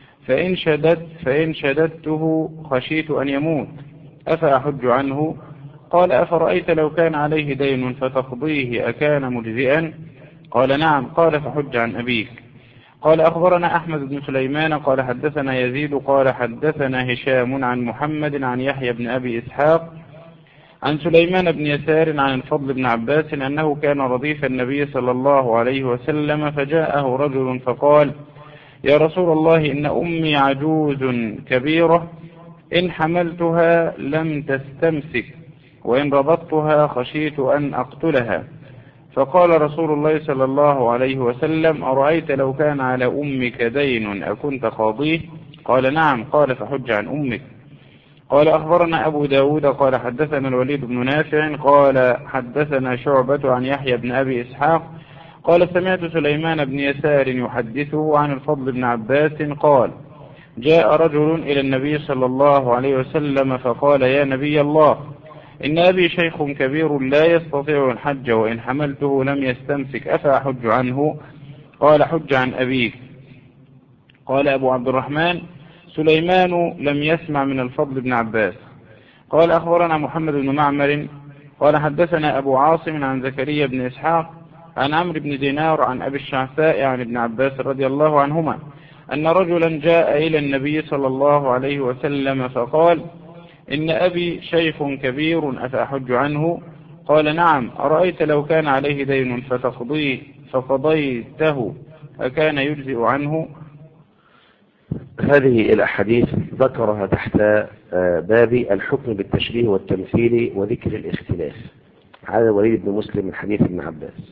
فإن شددته خشيت أن يموت أفأحج عنه؟ قال أفرأيت لو كان عليه دين فتقضيه أكان مجزئا؟ قال نعم. قال فحج عن أبيك. قال أخبرنا أحمد بن سليمان قال حدثنا يزيد قال حدثنا هشام عن محمد عن يحيى بن أبي إسحاق عن سليمان بن يسار عن الفضل بن عباس أنه كان رديف النبي صلى الله عليه وسلم فجاءه رجل فقال يا رسول الله إن أمي عجوز كبيرة إن حملتها لم تستمسك وإن ربطتها خشيت أن أقتلها. فقال رسول الله صلى الله عليه وسلم أرأيت لو كان على أمك دين أكنت قاضيه؟ قال نعم. قال فحج عن أمك. قال أخبرنا أبو داود قال حدثنا الوليد بن نافع قال حدثنا شعبة عن يحيى بن أبي إسحاق قال سمعت سليمان بن يسار يحدثه عن الفضل بن عباس قال جاء رجل إلى النبي صلى الله عليه وسلم فقال يا نبي الله إن أبي شيخ كبير لا يستطيع الحج وإن حملته لم يستمسك أفأحج عنه؟ قال حج عن أبيك. قال أبو عبد الرحمن سليمان لم يسمع من الفضل بن عباس. قال أخبرنا محمد بن معمر قال حدثنا أبو عاصم عن زكريا بن إسحاق عن عمرو بن دينار عن أبي الشعثاء عن ابن عباس رضي الله عنهما أن رجلا جاء إلى النبي صلى الله عليه وسلم فقال إن أبي شيخ كبير أفأحج عنه؟ قال نعم. أرأيت لو كان عليه دين فقضيته أكان يجزئ عنه؟ هذه الأحاديث ذكرها تحت باب الحكم بالتشبيه والتمثيل وذكر الاختلاف على الوليد بن مسلم من حديث ابن عباس.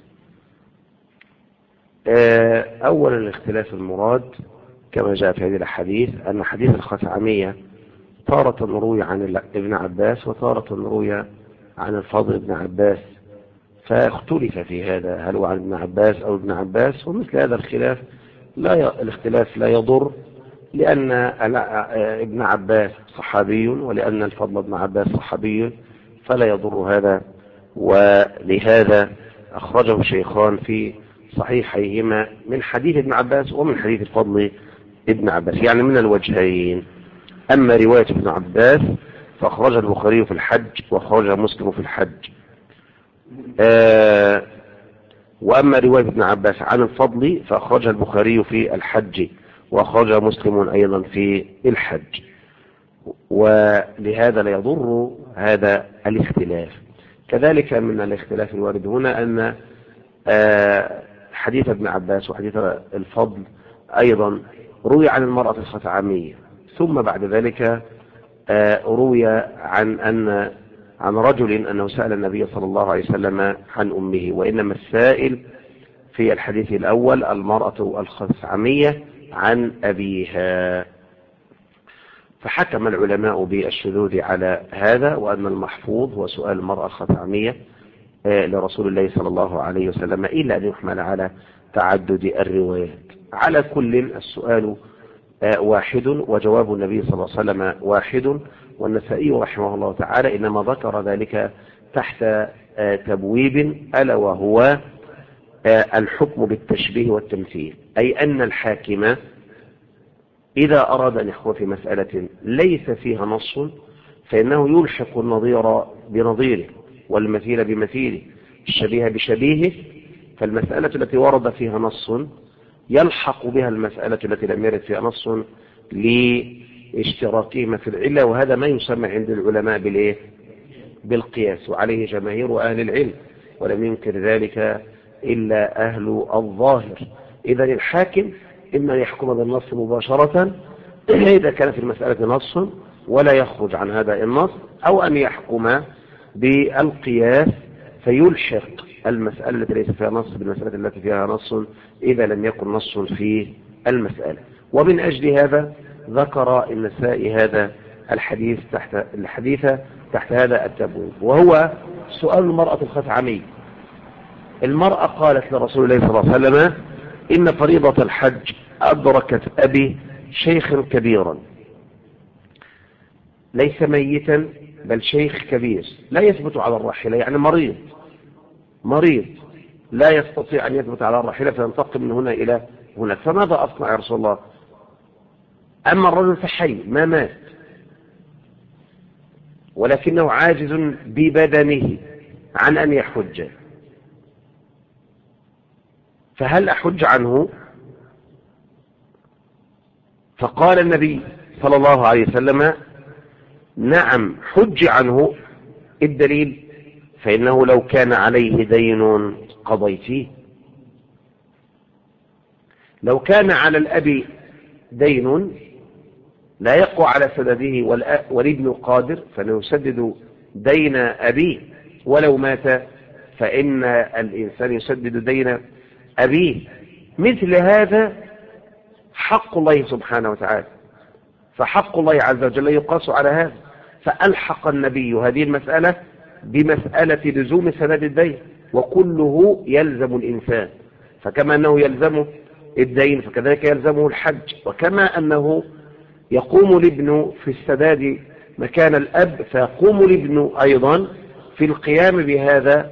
أولا الاختلاف المراد كما جاء في هذه الحديث أن حديث الخثعمية تارة روي عن ابن عباس وتارة روي عن الفضل بن عباس فاختلف في هذا هل هو عن ابن عباس أو ابن عباس. ومثل هذا الاختلاف لا يضر لأن ابن عباس صحابي ولأن الفضل بن عباس صحابي فلا يضر هذا. ولهذا أخرجه الشيخان في صحيحيهما من حديث ابن عباس ومن حديث الفضل ابن عباس يعني من الوجهين. أما رواية ابن عباس فأخرجها البخاري في الحج وأخرجها مسلم في الحج. وأما رواية ابن عباس عن الفضل فأخرجها البخاري في الحج وأخرجها مسلم أيضا في الحج. ولهذا لا يضر هذا الاختلاف. كذلك من الاختلاف الوارد هنا أن حديث ابن عباس وحديث الفضل أيضا روي عن المرأة الخثعمية ثم بعد ذلك روي عن رجل أنه سأل النبي صلى الله عليه وسلم عن أمه وإنما السائل في الحديث الأول المرأة الخثعمية عن أبيها. فحكم العلماء بالشذوذ على هذا، وأن المحفوظ هو سؤال المرأة الخثعمية لرسول الله صلى الله عليه وسلم، إلا أن يحمل على تعدد الروايات. على كل السؤال واحد وجواب النبي صلى الله عليه وسلم واحد، والنسائي رحمه الله تعالى إنما ذكر ذلك تحت تبويب، ألا وهو الحكم بالتشبيه والتمثيل، أي أن الحاكم إذا أراد أن يحكم في مسألة ليس فيها نص فإنه يلحق النظير بنظيره والمثيل بمثيله، الشبيه بشبيهه. فالمسألة التي ورد فيها نص يلحق بها المسألة التي لم يرد فيها نص لاشتراكهما في العلة، وهذا ما يسمى عند العلماء بالقياس، وعليه جماهير أهل العلم، ولم ينكر ذلك إلا أهل الظاهر. إذا الحاكم إما يحكم بالنص مباشرة إذا كان في المسألة نص ولا يخرج عن هذا النص، أو أن يحكم بالقياس فيلحق المسألة التي ليس فيها نص بالمسألة التي فيها نص إذا لم يكن نص في المسألة. ومن أجل هذا ذكر النسائي هذا الحديث تحت هذا التبويب، وهو سؤال المرأة الخثعمية. المرأة قالت لرسول الله صلى الله عليه وسلم: إن فريضة الحج أدركت أبي شيخا كبيرا، ليس ميتا بل شيخ كبير لا يثبت على الراحلة، يعني مريض لا يستطيع أن يثبت على الراحلة فينتقل من هنا إلى هناك، فماذا أصنع يا رسول الله؟ أما الرجل فحي ما مات ولكنه عاجز ببدنه عن أن يحج، فهل أحج عنه؟ فقال النبي صلى الله عليه وسلم: نعم حج عنه. الدليل: فإنه لو كان عليه دين قضيتيه. لو كان على الأب دين لا يقوى على سدده والابن قادر فإنه يسدد دين أبيه، ولو مات فإن الإنسان يسدد دين أبيه. مثل هذا حق الله سبحانه وتعالى، فحق الله عز وجل يقاس على هذا، فألحق النبي هذه المسألة بمسألة لزوم سداد الدين، وكله يلزم الإنسان، فكما أنه يلزمه الدين فكذلك يلزمه الحج، وكما أنه يقوم الابن في السداد مكان الأب فيقوم الابن أيضا في القيام بهذا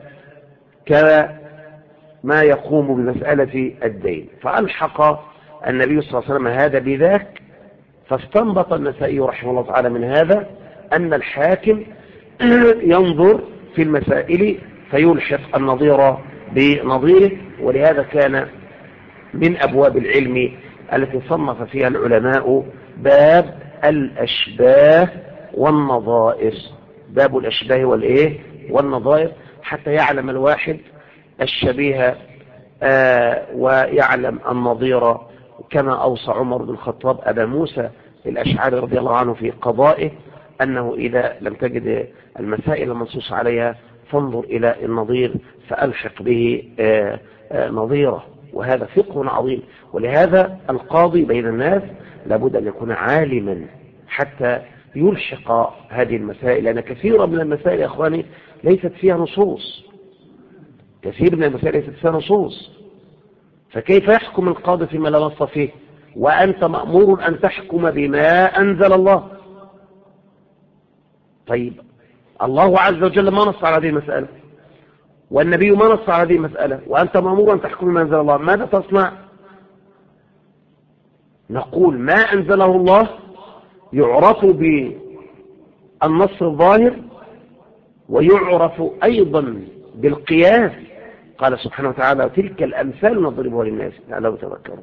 كما يقوم بمسألة الدين. فألحق النبي صلى الله عليه وسلم هذا بذاك، فاستنبط النسائي رحمه الله تعالى من هذا أن الحاكم ينظر في المسائل فيلحق النظير بنظيره، ولهذا كان من أبواب العلم التي صنف فيها العلماء باب الأشباه والنظائر، باب الأشباه والنظائر، حتى يعلم الواحد الشبيه ويعلم النظير، كما أوصى عمر بن الخطاب أبا موسى الأشعري رضي الله عنه في قضائه أنه إذا لم تجد المسائل المنصوص عليها فانظر إلى النظير فألحق به نظيره، وهذا فقه عظيم. ولهذا القاضي بين الناس لابد أن يكون عالما حتى يلحق هذه المسائل، لأن كثيرا من المسائل يا أخواني ليست فيها نصوص، كثير من المسائل ليست فيها نصوص، فكيف يحكم القاضي فيما لا نص فيه وأنت مأمور أن تحكم بما أنزل الله؟ طيب الله عز وجل ما نص على هذه المسألة، والنبي ما نص على هذه المسألة، وأنت مأمور أن تحكم بما أنزل الله، ماذا تصنع؟ نقول ما أنزله الله يعرف بالنص الظاهر ويعرف أيضا بالقياس. قال سبحانه وتعالى: تلك الأمثال نضربها للناس لعلهم يتذكرون.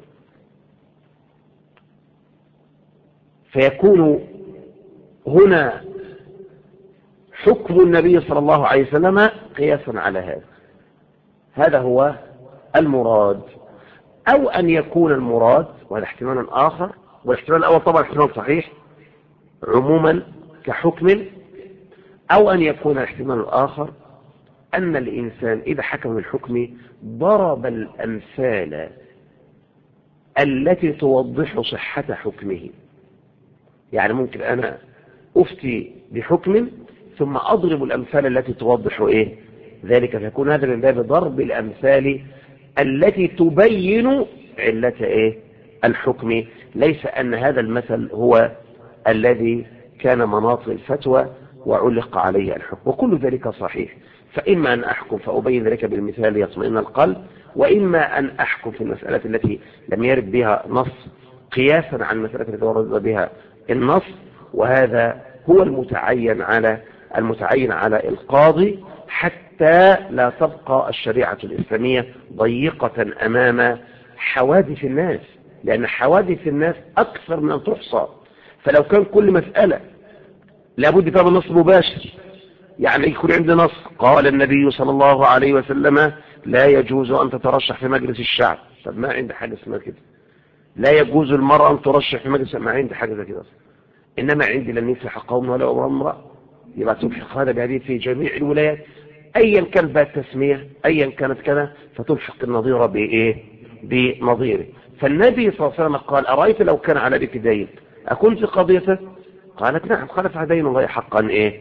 فيكون هنا حكم النبي صلى الله عليه وسلم قياسا على هذا، هذا هو المراد. أو أن يكون المراد، وهذا احتمال آخر، والاحتمال الأول طبعا احتمال صحيح عموما كحكم، أو أن يكون الاحتمال الآخر أن الإنسان إذا حكم الحكم ضرب الأمثال التي توضح صحة حكمه، يعني ممكن أنا أفتي بحكم ثم أضرب الأمثال التي توضح إيه ذلك، فيكون هذا من باب ضرب الأمثال التي تبين علة إيه الحكم، ليس أن هذا المثل هو الذي كان مناط الفتوى وعلق عليه الحكم، وكل ذلك صحيح. فإما أن أحكم فأبين ذلك بالمثال يطمئن القلب، وإما أن أحكم في المسألة التي لم يرد بها نص قياسا عن المسألة التي ورد بها النص، وهذا هو المتعين على القاضي، حتى لا تبقى الشريعة الإسلامية ضيقة أمام حوادث الناس، لأن حوادث الناس أكثر من أن تحصى. فلو كان كل مسألة لابد فيها من نص مباشر، يعني يكون عندنا نص قال النبي صلى الله عليه وسلم لا يجوز أن تترشح في مجلس الشعب، طب ما عندي حاجة اسمها كده. لا يجوز المرأة أن ترشح في مجلس، ما عندي حاجة زي كده. إنما عندي لن يفلح قوم ولا امرأة، يبقى تلحق هذا بهذه في جميع الولايات، أيا كان بقى التسمية، أيا كانت كذا، فتلحق النظير بإيه بنظيره. فالنبي صلى الله عليه وسلم قال أرأيت لو كان على بك دين أكون في قضيته؟ قالت نعم. قال فدين الله حقا إيه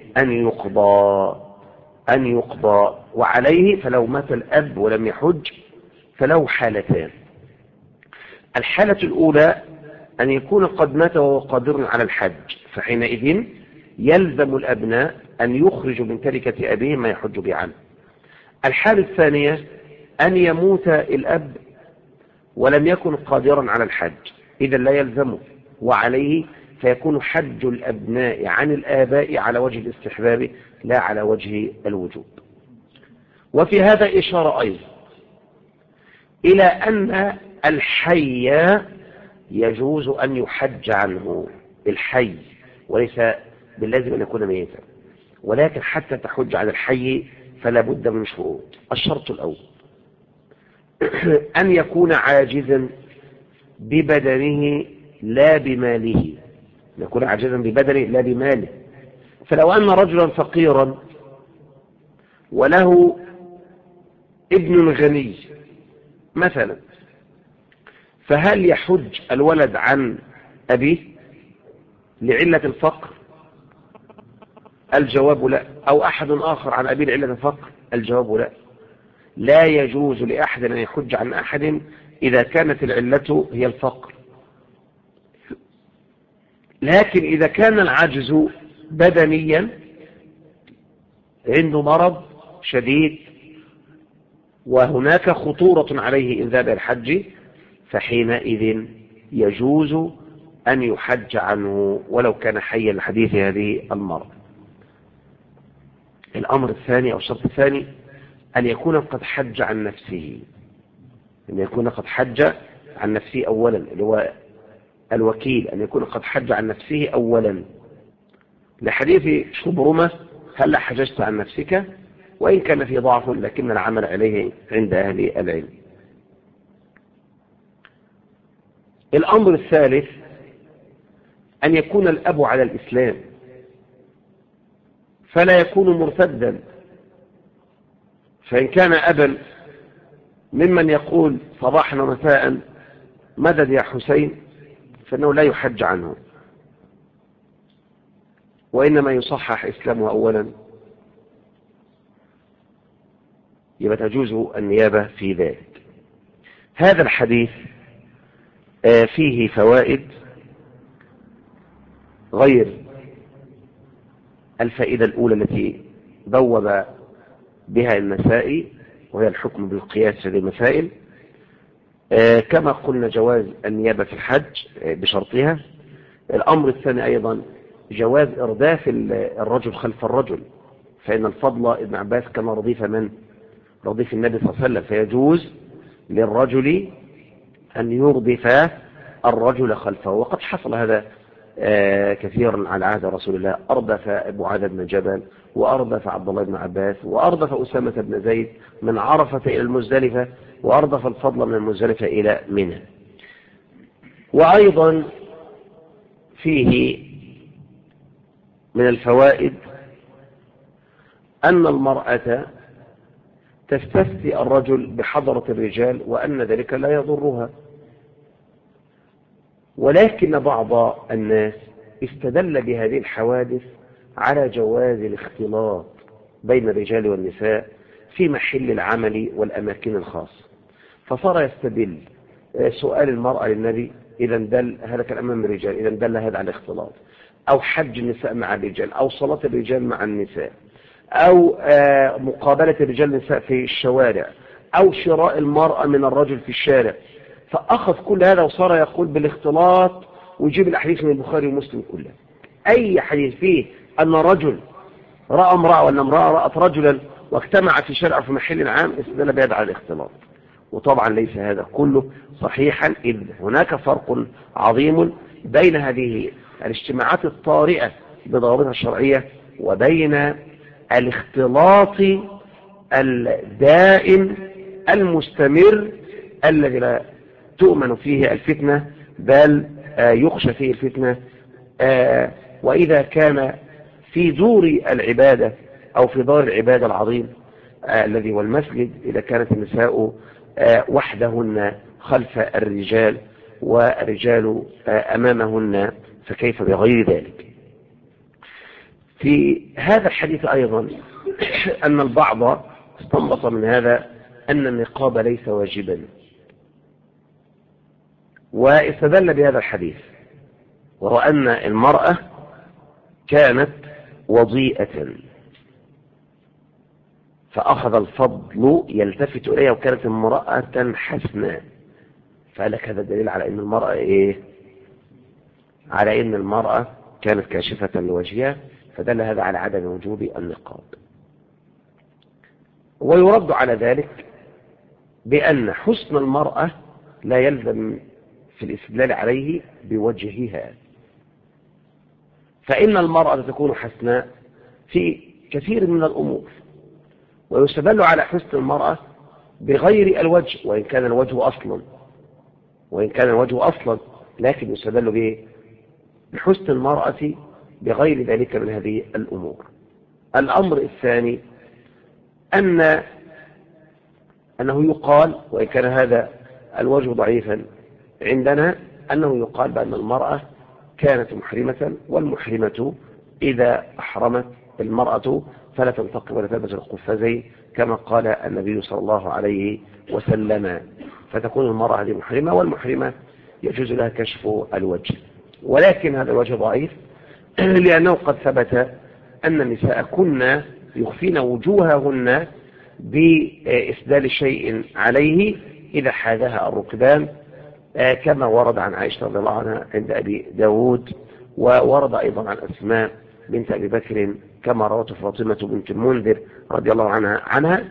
أن يقضى وعليه، فلو مات الأب ولم يحج فله حالتان. الحالة الأولى أن يكون قد مات وهو قادر على الحج، فحينئذ يلزم الأبناء أن يخرجوا من تركة أبيه ما يحج به عنه. الحالة الثانية أن يموت الأب ولم يكن قادرا على الحج، إذا لا يلزمه وعليه، فيكون حج الأبناء عن الآباء على وجه الاستحباب لا على وجه الوجوب. وفي هذا إشارة أيضا إلى أن الحي يجوز أن يحج عنه، الحي، وليس باللازم أن يكون ميتا، ولكن حتى تحج عن الحي فلا بد من شروط. الشرط الأول أن يكون عاجزا ببدنه لا بماله، يكون عاجزا ببدنه لا بماله. فلو أن رجلا فقيرا وله ابن غني مثلا، فهل يحج الولد عن أبيه لعلة الفقر؟ الجواب لا. أو أحد آخر عن أبيه لعلة الفقر؟ الجواب لا. لا يجوز لأحد أن يحج عن أحد إذا كانت العلة هي الفقر. لكن إذا كان العجز بدنيا، عنده مرض شديد وهناك خطورة عليه إن ذهب الحج، فحينئذ يجوز أن يحج عنه ولو كان حيا لحديث هذه المرض. الأمر الثاني أو الشرط الثاني أن يكون قد حج عن نفسه، أن يكون قد حج عن نفسه أولا، اللي هو الوكيل، أن يكون قد حج عن نفسه أولا، لحديث شبرمة هل حججت عن نفسك، وإن كان في ضعف لكن العمل عليه عند أهل العلم. الأمر الثالث أن يكون الأب على الإسلام فلا يكون مرتدا، فإن كان أبا ممن يقول صباحا ومساء مدد يا حسين فإنه لا يحج عنه، وإنما يصحح إسلامه أولا، يبقى تجوز النيابة في ذلك. هذا الحديث فيه فوائد غير الفائدة الأولى التي بوب بها النسائي، وهي الحكم بالقياس في هذه المسائل. كما قلنا جواز النيابة في الحج بشرطها. الأمر الثاني أيضا جواز إرداف الرجل خلف الرجل، فإن الفضل ابن عباس كان رضيف النبي صلى الله عليه وسلم، فيجوز للرجل أن يردف الرجل خلفه، وقد حصل هذا كثيرا على عهد رسول الله. أردف معاذ بن جبل، وأردف عبد الله بن عباس، وأردف أسامة بن زيد من عرفة إلى المزدلفة، وأردف الفضل من المزدلفة إلى منى. وأيضا فيه من الفوائد أن المرأة تستفتي الرجل بحضرة الرجال وأن ذلك لا يضرها، ولكن بعض الناس استدل بهذه الحوادث على جواز الاختلاط بين الرجال والنساء في محل العمل والأماكن الخاصة، فصار يستدل سؤال المرأة للنبي إذا دل هذا كان أمام الرجال، إذا دل هذا على الاختلاط، أو حج النساء مع الرجال، أو صلاة الرجال مع النساء، أو مقابلة الرجال والنساء في الشوارع، أو شراء المرأة من الرجل في الشارع. فأخذ كل هذا وصار يقول بالاختلاط، ويجيب الأحاديث من البخاري ومسلم كلها. أي حديث فيه أن رجل رأى امرأة وأن امرأة رأت رجلا واجتمع في شارع في محل عام استدل بهذا على الاختلاط. وطبعا ليس هذا كله صحيحا، إذ هناك فرق عظيم بين هذه الاجتماعات الطارئة بضوابطها الشرعية وبين الاختلاط الدائم المستمر الذي لا تؤمن فيه الفتنة بل يخشى فيه الفتنة. وإذا كان في دور العبادة أو في دار العبادة العظيم الذي هو المسجد، إذا كانت النساء وحدهن خلف الرجال والرجال أمامهن، فكيف بغير ذلك؟ في هذا الحديث أيضا أن البعض استنبط من هذا أن النقاب ليس واجبا، واستدل بهذا الحديث، وهو أن المرأة كانت وضيئة فأخذ الفضل يلتفت إليها وكانت امرأة حسناء، فقالك هذا دليل على أن المرأة إيه؟ على أن المرأة كانت كاشفة لوجهها، فدل هذا على عدم وجوب النقاب. ويرد على ذلك بأن حسن المرأة لا يلزم في الاستدلال عليه بوجهها، فإن المرأة تكون حسناء في كثير من الأمور، ويستدل على حسن المرأة بغير الوجه وإن كان الوجه أصلا، لكن يستدل به بحسن المرأة بغير ذلك من هذه الأمور. الأمر الثاني أنه يقال، وإن كان هذا الوجه ضعيفا عندنا، أنه يقال بأن المرأة كانت محرمة، والمحرمة إذا أحرمت المرأة فلا تنتقب ولا تلبس القفازين كما قال النبي صلى الله عليه وسلم، فتكون المرأة هذه محرمة، والمحرمة يجوز لها كشف الوجه. ولكن هذا الوجه ضعيف لأنه قد ثبت أن النساء كنا يخفين وجوههن بإسدال شيء عليه إذا حاذها الركبان، كما ورد عن عائشة رضي الله عنها عند أبي داود، وورد أيضا عن أسماء بنت أبي بكر كما روت فاطمة بنت المنذر رضي الله عنها.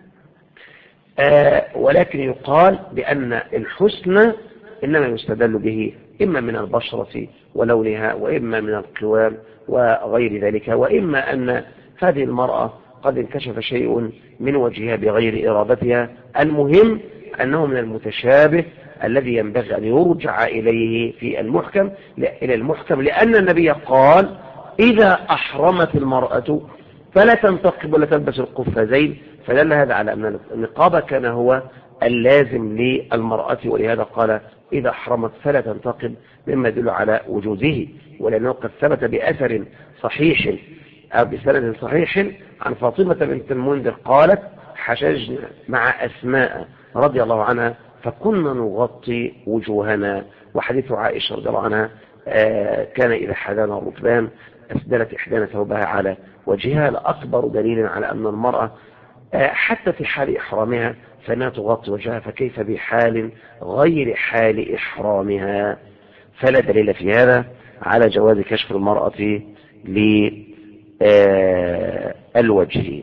ولكن يقال بأن الحسن إنما يستدل به إما من البشرة ولونها، وإما من القوام وغير ذلك، وإما أن هذه المرأة قد انكشف شيء من وجهها بغير إرادتها. المهم أنه من المتشابه الذي ينبغي أن يرجع إليه في إلى المحكم، لأن النبي قال إذا أحرمت المرأة فلا تنتقب ولا تلبس القفازين، فدل هذا على أن النقاب كان هو اللازم للمرأة، ولهذا قال إذا أحرمت فلا تنتقب، مما يدل على وجوده. ولأنه قد ثبت بأثر صحيح أو بسند صحيح عن فاطمة بنت المنذر قالت حشجنا مع أسماء رضي الله عنها فكنا نغطي وجوهنا. وحديث عائشة رضي الله عنها كان إذا حذانا الركبان أسدلت إحدانا ثوبها على وجهها، لأكبر دليل على أن المرأة حتى في حال إحرامها فإنها تغطي وجهها، فكيف بحال غير حال إحرامها؟ فلا دليل في هذا على جواز كشف المرأة للوجه.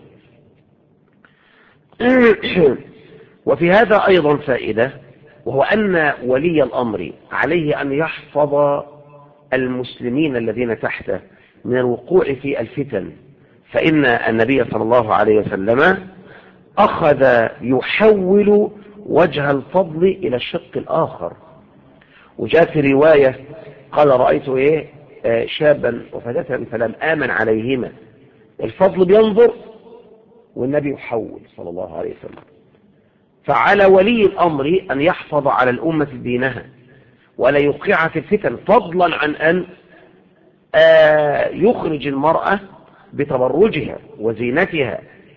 وفي هذا أيضا فائدة، وهو أن ولي الأمر عليه أن يحفظ المسلمين الذين تحته من الوقوع في الفتن، فإن النبي صلى الله عليه وسلم أخذ يحول وجه الفضل إلى الشق الآخر. وجاء في رواية قال رأيت شابا وفتاة فلم آمن عليهما، الفضل بينظر والنبي يحول صلى الله عليه وسلم. فعلى ولي الأمر أن يحفظ على الأمة دينها ولا يوقعها في الفتن، فضلا عن أن يخرج المرأة بتبرجها وزينتها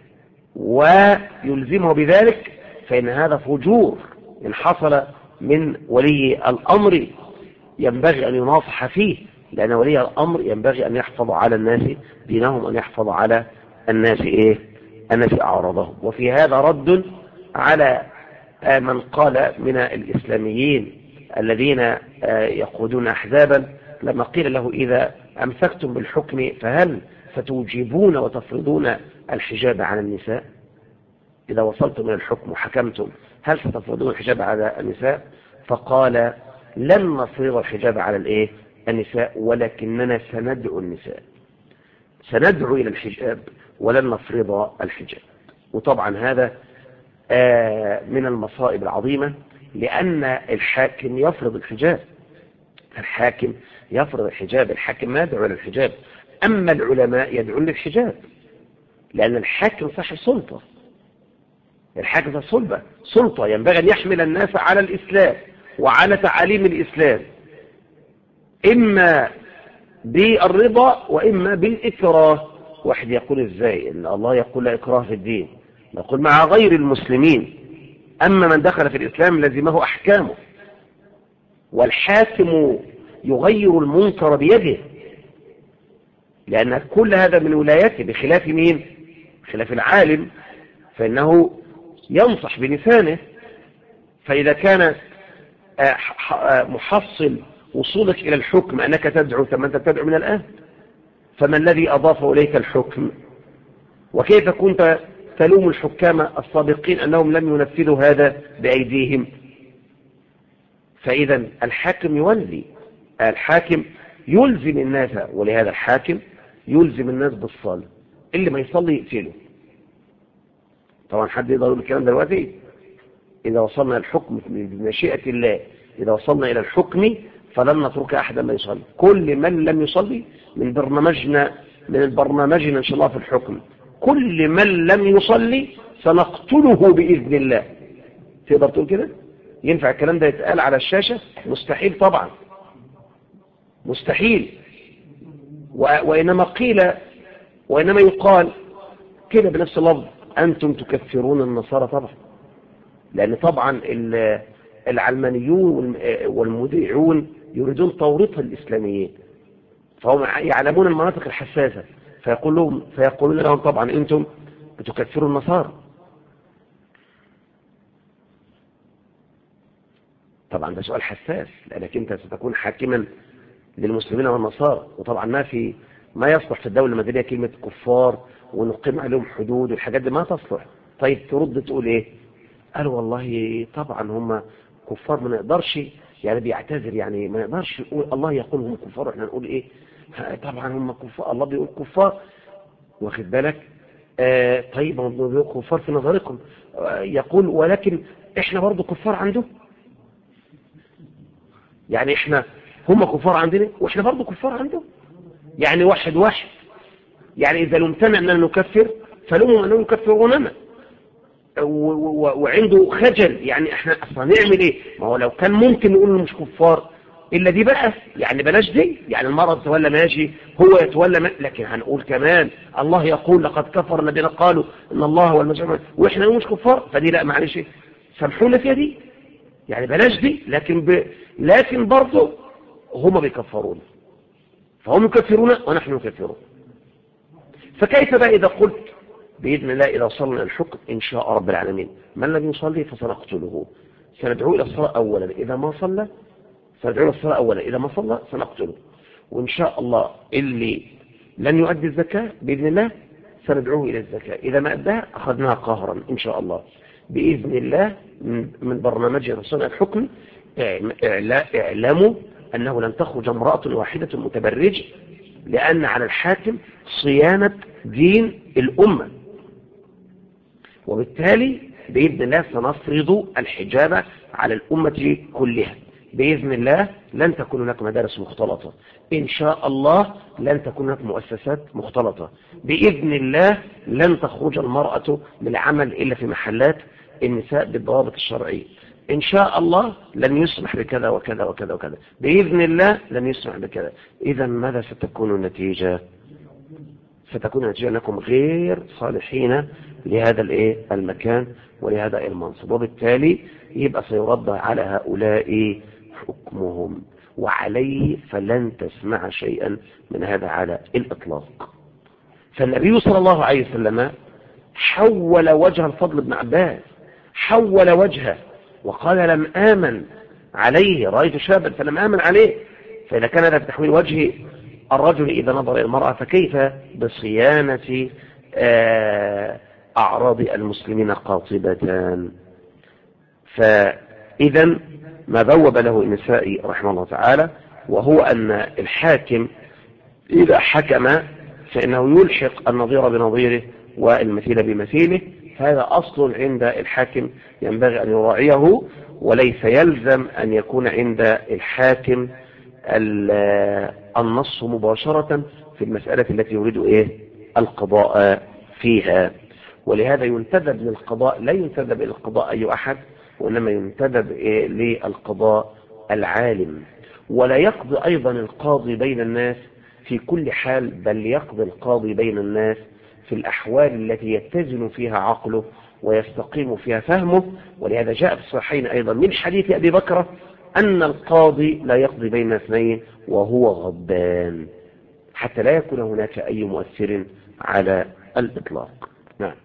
ويلزمه بذلك، فإن هذا فجور إن حصل من ولي الأمر ينبغي أن يناصح فيه، لأن ولي الأمر ينبغي أن يحفظ على الناس دينهم، أن يحفظ على الناس الناس أعراضهم. وفي هذا رد على من قال من الإسلاميين الذين يقودون أحزابا لما قيل له إذا أمسكتم بالحكم فهل ستوجبون وتفرضون الحجاب على النساء؟ إذا وصلتم إلى الحكم وحكمتم هل ستفرضون الحجاب على النساء؟ فقال لن نفرض الحجاب على النساء، ولكننا سندعو النساء، سندعو إلى الحجاب ولن نفرض الحجاب. وطبعا هذا من المصائب العظيمة، لأن الحاكم يفرض الحجاب، الحاكم يفرض الحجاب، الحاكم ما يدعو إلى الحجاب، أما العلماء يدعون للحجاب، لأن الحاكم صاحب سلطة، الحاكم صاحب سلطة ينبغي أن يحمل الناس على الإسلام وعلى تعاليم الإسلام، إما بالرضا وإما بالإكراه. واحد يقول إزاي إن الله يقول لا إكراه في الدين؟ نقول مع غير المسلمين، أما من دخل في الإسلام لزمه أحكامه، والحاكم يغير المنكر بيده، لأن كل هذا من ولايته، بخلاف مين؟ بخلاف العالم، فإنه ينصح بلسانه. فإذا كان محصل وصولك إلى الحكم أنك تدعو، ثم أنت تدعو من الآن، فما الذي أضاف إليك الحكم؟ وكيف كنت تلوم الحكام السابقين أنهم لم ينفذوا هذا بأيديهم؟ فإذا الحاكم يولي، الحاكم يلزم الناس، ولهذا الحاكم يلزم الناس بالصلاة، اللي ما يصلي يقتله. طبعا حد يقدر يقول الكلام دلوقتي؟ إذا وصلنا الحكم بمشيئة الله، إذا وصلنا إلى الحكم فلن نترك أحدا لا يصلي، كل من لم يصلي من برنامجنا إن شاء الله في الحكم، كل من لم يصلي سنقتله بإذن الله. تقدر تقول كده؟ ينفع الكلام ده يتقال على الشاشة؟ مستحيل طبعا، مستحيل. وإنما يقال كده بنفس اللفظ أنتم تكفرون النصارى طبعا، لأن طبعا العلمانيون والمذيعون يريدون توريط الإسلاميين، فهم يعلمون المناطق الحساسة، فيقولون لهم طبعا أنتم بتكفروا النصارى. طبعا ده سؤال حساس، لأنك أنت ستكون حاكما للمسلمين والنصارى، وطبعا ما يصلح في الدولة المدنية كلمة كفار ونقيم عليهم حدود والحاجات دي ما تصلح. طيب ترد تقول ايه؟ قالوا والله طبعا هم كفار، ما نقدرش يعني بيعتذر، يعني ما نقدرش نقول الله يقول هم كفار واحنا نقول ايه؟ طبعا هم كفار، الله بيقول كفار، واخد بالك؟ طيب هم بيقولوا كفار في نظركم، يقول ولكن احنا برضو كفار عنده، يعني احنا هم كفار عندنا واحنا برضو كفار عنده، يعني واحد، يعني إذا لمتنا أننا نكفر فلوموا أنهم يكفروننا، وعنده خجل، يعني احنا أصلا نعمل إيه؟ ما هو لو كان ممكن نقول مش كفار إلا دي بقى، يعني بلاش دي، يعني المرض يتولى ماشي، هو يتولى لكن هنقول كمان الله يقول لقد كفر الذين قالوا إن الله هو المسيح، وإحنا مش كفار، فدي لا معلش سامحونا فيها دي، يعني بلاش دي، لكن برضه هم بيكفرون، فهم يكفرون ونحن نكفرون. فكيف بقى إذا قلت بإذن الله إذا وصلنا الحكم إن شاء رب العالمين من لم يصلي فسنقتله، سندعو إلى الصلاة أولا، إذا ما صلى سندعو إلى الصلاة أولا، إذا ما صلى سنقتله، وإن شاء الله اللي لن يؤدي الزكاة بإذن الله سندعوه إلى الزكاة، إذا ما أداها أخذناها قهرا إن شاء الله بإذن الله. من برنامجنا صنع الحكم اعلموا أنه لن تخرج امرأة واحدة متبرج، لأن على الحاكم صيانة دين الأمة، وبالتالي بإذن الله سنفرض الحجاب على الأمة كلها بإذن الله. لن تكون هناك مدارس مختلطة إن شاء الله، لن تكون هناك مؤسسات مختلطة بإذن الله، لن تخرج المرأة للعمل إلا في محلات النساء بالضوابط الشرعية إن شاء الله لن يسمح بكذا وكذا وكذا وكذا، بإذن الله لن يسمح بكذا. إذا ماذا ستكون النتيجة؟ ستكون النتيجة أنكم غير صالحين لهذا المكان ولهذا المنصب، وبالتالي يبقى سيرد على هؤلاء حكمهم وعليه فلن تسمع شيئا من هذا على الإطلاق. فالنبي صلى الله عليه وسلم حول وجه الفضل بن عباس، حول وجهه وقال لم آمن عليه، رأيت شابا فلم آمن عليه. فإذا كان هذا تحويل وجه الرجل إذا نظر إلى المرأة، فكيف بصيانة أعراض المسلمين قاطبة؟ فإذا ما بوب له النسائي رحمه الله تعالى، وهو أن الحاكم إذا حكم فإنه يلحق النظير بنظيره والمثيل بمثيله. هذا أصل عند الحاكم ينبغي أن يراعيه، وليس يلزم أن يكون عند الحاكم النص مباشرة في المسألة التي يريد القضاء فيها. ولهذا ينتدب للقضاء، لا ينتدب إلى القضاء أي أحد، وإنما ينتدب للقضاء العالم. ولا يقضي أيضا القاضي بين الناس في كل حال، بل يقضي القاضي بين الناس في الأحوال التي يتزن فيها عقله ويستقيم فيها فهمه. ولهذا جاء في الصحيحين أيضا من حديث أبي بكر أن القاضي لا يقضي بين اثنين وهو غضبان، حتى لا يكون هناك أي مؤثر على الإطلاق. نعم.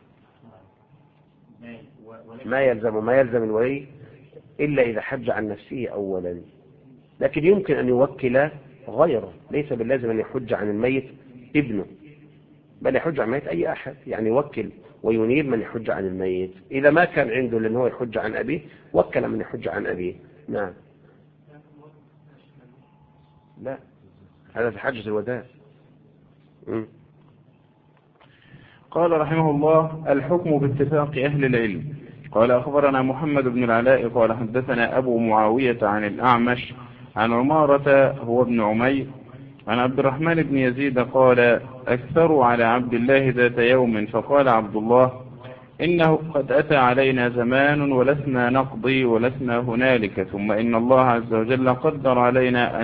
ما يلزم الولي إلا إذا حج عن نفسه أولا، لكن يمكن أن يوكل غيره، ليس باللازم أن يحج عن الميت ابنه، بل يحج عن الميت أي أحد، يعني يوكل وينيب من يحج عن الميت. إذا ما كان عنده لأنه يحج عن أبيه وكل من يحج عن أبيه. نعم. لا، هذا في حجة الوداع. قال رحمه الله: الحكم باتفاق أهل العلم. قال أخبرنا محمد بن العلاء قال حدثنا أبو معاوية عن الأعمش عن عمارة هو ابن عمير عن عبد الرحمن بن يزيد قال: أكثروا على عبد الله ذات يوم، فقال عبد الله: إنه قد أتى علينا زمان ولسنا نقضي ولسنا هنالك، ثم إن الله عز وجل قدر علينا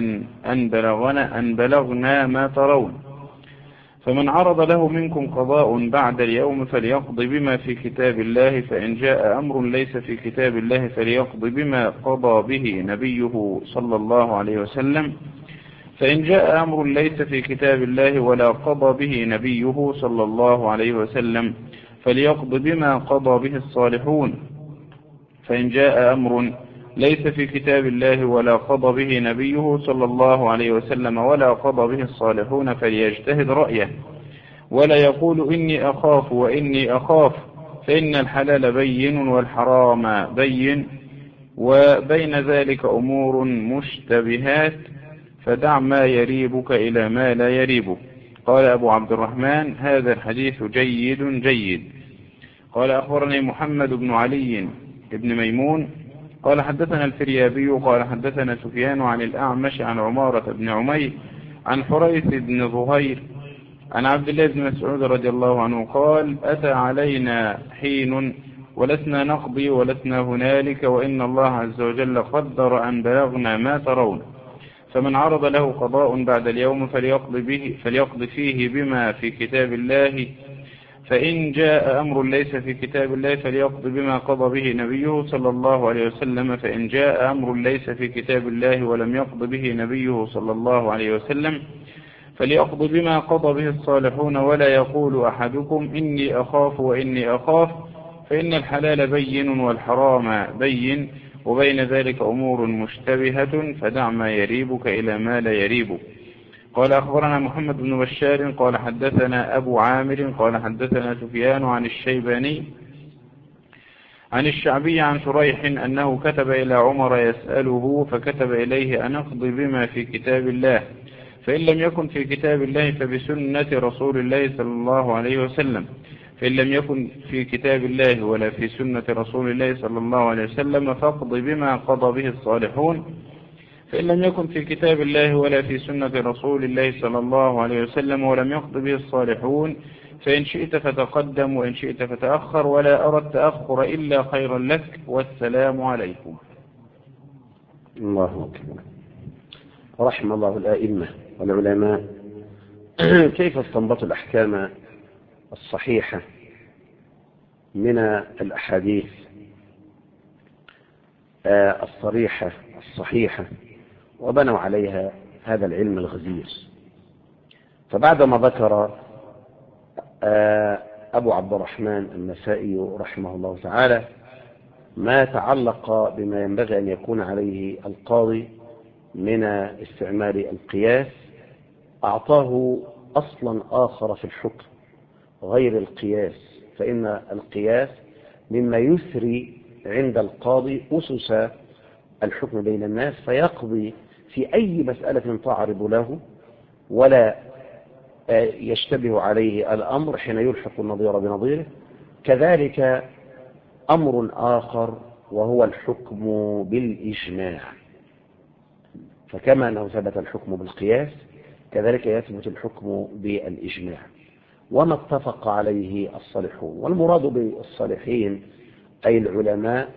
أن بلغنا ما ترون، فمن عرض له منكم قضاء بعد اليوم فليقض بما في كتاب الله، فإن جاء أمر ليس في كتاب الله فليقض بما قضى به نبيه صلى الله عليه وسلم، فإن جاء أمر ليس في كتاب الله ولا قضى به نبيه صلى الله عليه وسلم فليقض بما قضى به الصالحون، فإن جاء أمر ليس في كتاب الله ولا قضى به نبيه صلى الله عليه وسلم ولا قضى به الصالحون فليجتهد رأيه، ولا يقول إني أخاف وإني أخاف، فإن الحلال بين والحرام بين، وبين ذلك أمور مشتبهات، فدع ما يريبك إلى ما لا يريبك. قال أبو عبد الرحمن: هذا الحديث جيد. قال أخبرني محمد بن علي بن ميمون قال حدثنا الفريابي قال حدثنا سفيان عن الأعمش عن عمارة بن عمير عن حريث بن ظهير عن عبد الله بن مسعود رضي الله عنه قال: أتى علينا حين ولسنا نقضي ولسنا هنالك، وإن الله عز وجل قدر أن بلغنا ما ترون، فمن عرض له قضاء بعد اليوم فليقض فيه بما في كتاب الله، فإن جاء أمر ليس في كتاب الله فليقض بما قضى به نبيه صلى الله عليه وسلم، فإن جاء أمر ليس في كتاب الله ولم يقض به نبيه صلى الله عليه وسلم فليقض بما قضى به الصالحون، ولا يقول أحدكم إني أخاف وإني أخاف، فإن الحلال بين والحرام بين، وبين ذلك أمور مشتبهة، فدع ما يريبك إلى ما لا يريبك. قال أخبرنا محمد بن بشار قال حدثنا أبو عامر قال حدثنا سفيان عن الشيباني عن الشعبي عن شريح أنه كتب إلى عمر يسأله، فكتب إليه أن اقض بما في كتاب الله، فإن لم يكن في كتاب الله فبسنة رسول الله صلى الله عليه وسلم، فإن لم يكن في كتاب الله ولا في سنة رسول الله صلى الله عليه وسلم فاقض بما قضى به الصالحون، فإن لم يكن في كتاب الله ولا في سنة رسول الله صلى الله عليه وسلم ولم يقض به الصالحون فإن شئت فتقدم وإن شئت فتأخر، ولا أرى التأخر إلا خيرا لك، والسلام عليكم. الله أكبر. رحم الله الآئمة والعلماء كيف استنبطوا الأحكام الصحيحة من الأحاديث الصريحة الصحيحة، وبنوا عليها هذا العلم الغزير. فبعدما ذكر أبو عبد الرحمن النسائي رحمه الله تعالى ما تعلق بما ينبغي أن يكون عليه القاضي من استعمال القياس، أعطاه أصلا آخر في الحكم غير القياس، فإن القياس مما يثري عند القاضي أسس الحكم بين الناس، فيقضي في أي مسألة تعرض له ولا يشتبه عليه الأمر حين يلحق النظير بنظيره. كذلك أمر آخر وهو الحكم بالإجماع، فكما أنه ثبت الحكم بالقياس كذلك يثبت الحكم بالإجماع وما اتفق عليه الصالحون. والمراد بالصالحين أي العلماء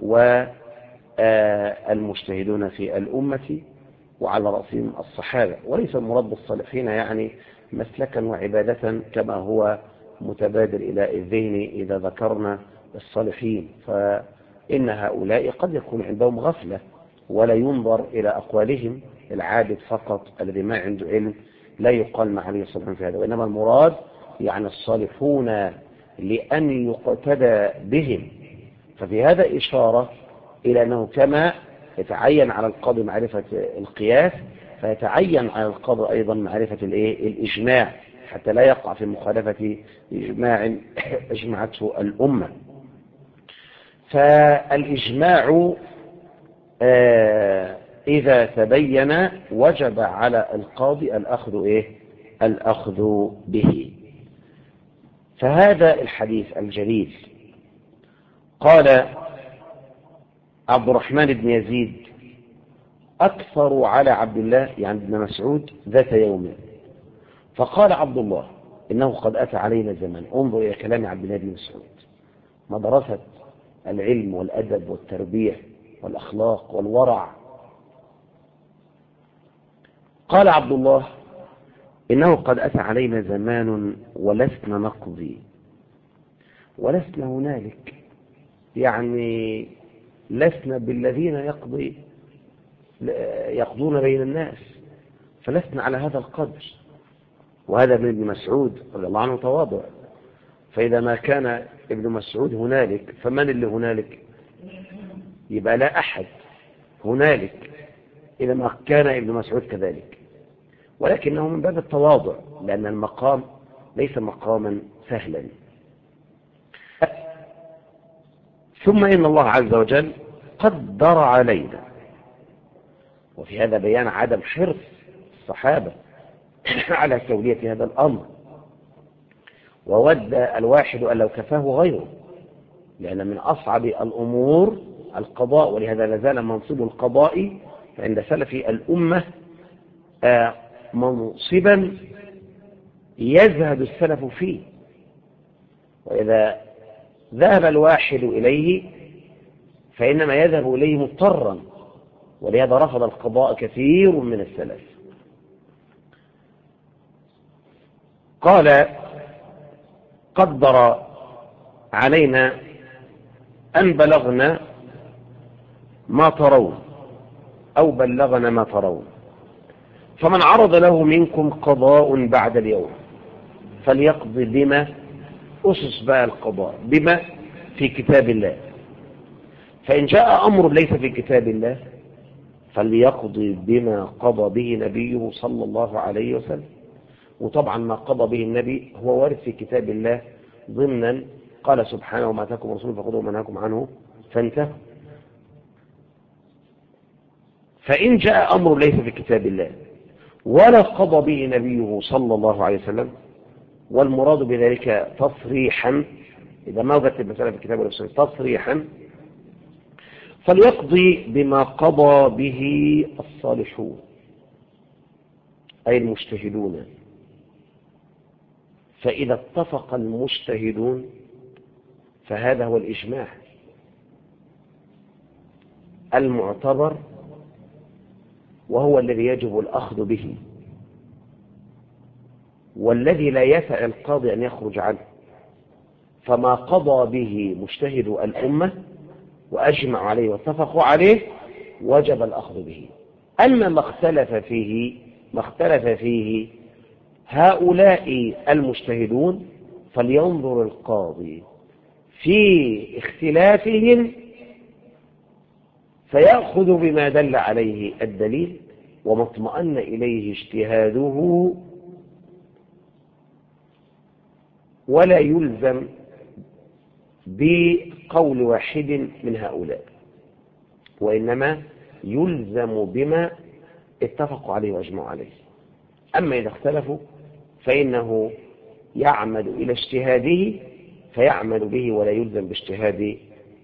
والمجتهدون في الأمة، وعلى رأسهم الصحابة، وليس المراد بالصالحين يعني مسلكا وعبادة كما هو متبادر إلى الذهن إذا ذكرنا الصالحين، فإن هؤلاء قد يكون عندهم غفلة ولا ينظر إلى أقوالهم، العابد فقط الذي ما عنده علم لا يقال مع عليه الصالحون في هذا، وإنما المراد يعني الصالحون لأن يقتدى بهم. ففي هذا إشارة إلى أنه كما يتعين على القاضي معرفة القياس فيتعين على القاضي أيضا معرفة الإجماع حتى لا يقع في مخالفة إجماع أجمعته الأمة. فالإجماع إذا تبين وجب على القاضي الأخذ به. فهذا الحديث الجليل قال عبد الرحمن بن يزيد أكثر على عبد الله يعني ابن مسعود ذات يوم، فقال عبد الله إنه قد أتى علينا زمان. انظر إلى كلام عبد الله بن مسعود، مدرسة العلم والأدب والتربية والأخلاق والورع. قال عبد الله إنه قد أتى علينا زمان ولسنا نقضي ولسنا هنالك، يعني لسنا بالذين يقضون بين الناس، فلسنا على هذا القدر. وهذا من ابن مسعود رضي الله عنه تواضع، فإذا ما كان ابن مسعود هنالك فمن اللي هنالك؟ يبقى لا أحد هنالك إذا ما كان ابن مسعود كذلك، ولكنه من باب التواضع لأن المقام ليس مقاما سهلا. ثم إن الله عز وجل قدر علينا، وفي هذا بيان عدم حرص الصحابة على تولية هذا الأمر، وود الواحد أن لو كفاه غيره، لأن من أصعب الأمور القضاء، ولهذا لازال منصب القضاء عند سلف الأمة منصبا يزهد السلف فيه، وإذا ذهب الواحد إليه فإنما يذهب إليه مضطرا، ولهذا رفض القضاء كثير من السلف. قال قدر علينا أن بلغنا ما ترون أو بلغنا ما ترون، فمن عرض له منكم قضاء بعد اليوم فليقضي بما أسس بقى القضاء بما في كتاب الله، فإن جاء أمر ليس في كتاب الله فليقضي بما قضى به نبيه صلى الله عليه وسلم. وطبعا ما قضى به النبي هو وارد في كتاب الله ضمنا قال سبحانه وما آتاكم رسول فخذوه وما نهاكم عنه فانتهوا. فإن جاء أمر ليس في كتاب الله ولا قضى به نبيه صلى الله عليه وسلم، والمراد بذلك تصريحا، إذا ما وجدت المسألة في الكتاب والسنة تصريحا، فليقضي بما قضى به الصالحون أي المجتهدون. فإذا اتفق المجتهدون فهذا هو الإجماع المعتبر، وهو الذي يجب الأخذ به، والذي لا يسع القاضي أن يخرج عنه. فما قضى به مجتهد الأمة وأجمعوا عليه واتفقوا عليه وجب الأخذ به. أما ما اختلف فيه هؤلاء المجتهدون فلينظر القاضي في اختلافهم فيأخذ بما دل عليه الدليل وما اطمأن إليه اجتهاده، ولا يلزم بقول واحد من هؤلاء، وإنما يلزم بما اتفقوا عليه واجمعوا عليه. أما إذا اختلفوا فإنه يعمل إلى اجتهاده فيعمل به، ولا يلزم باجتهاد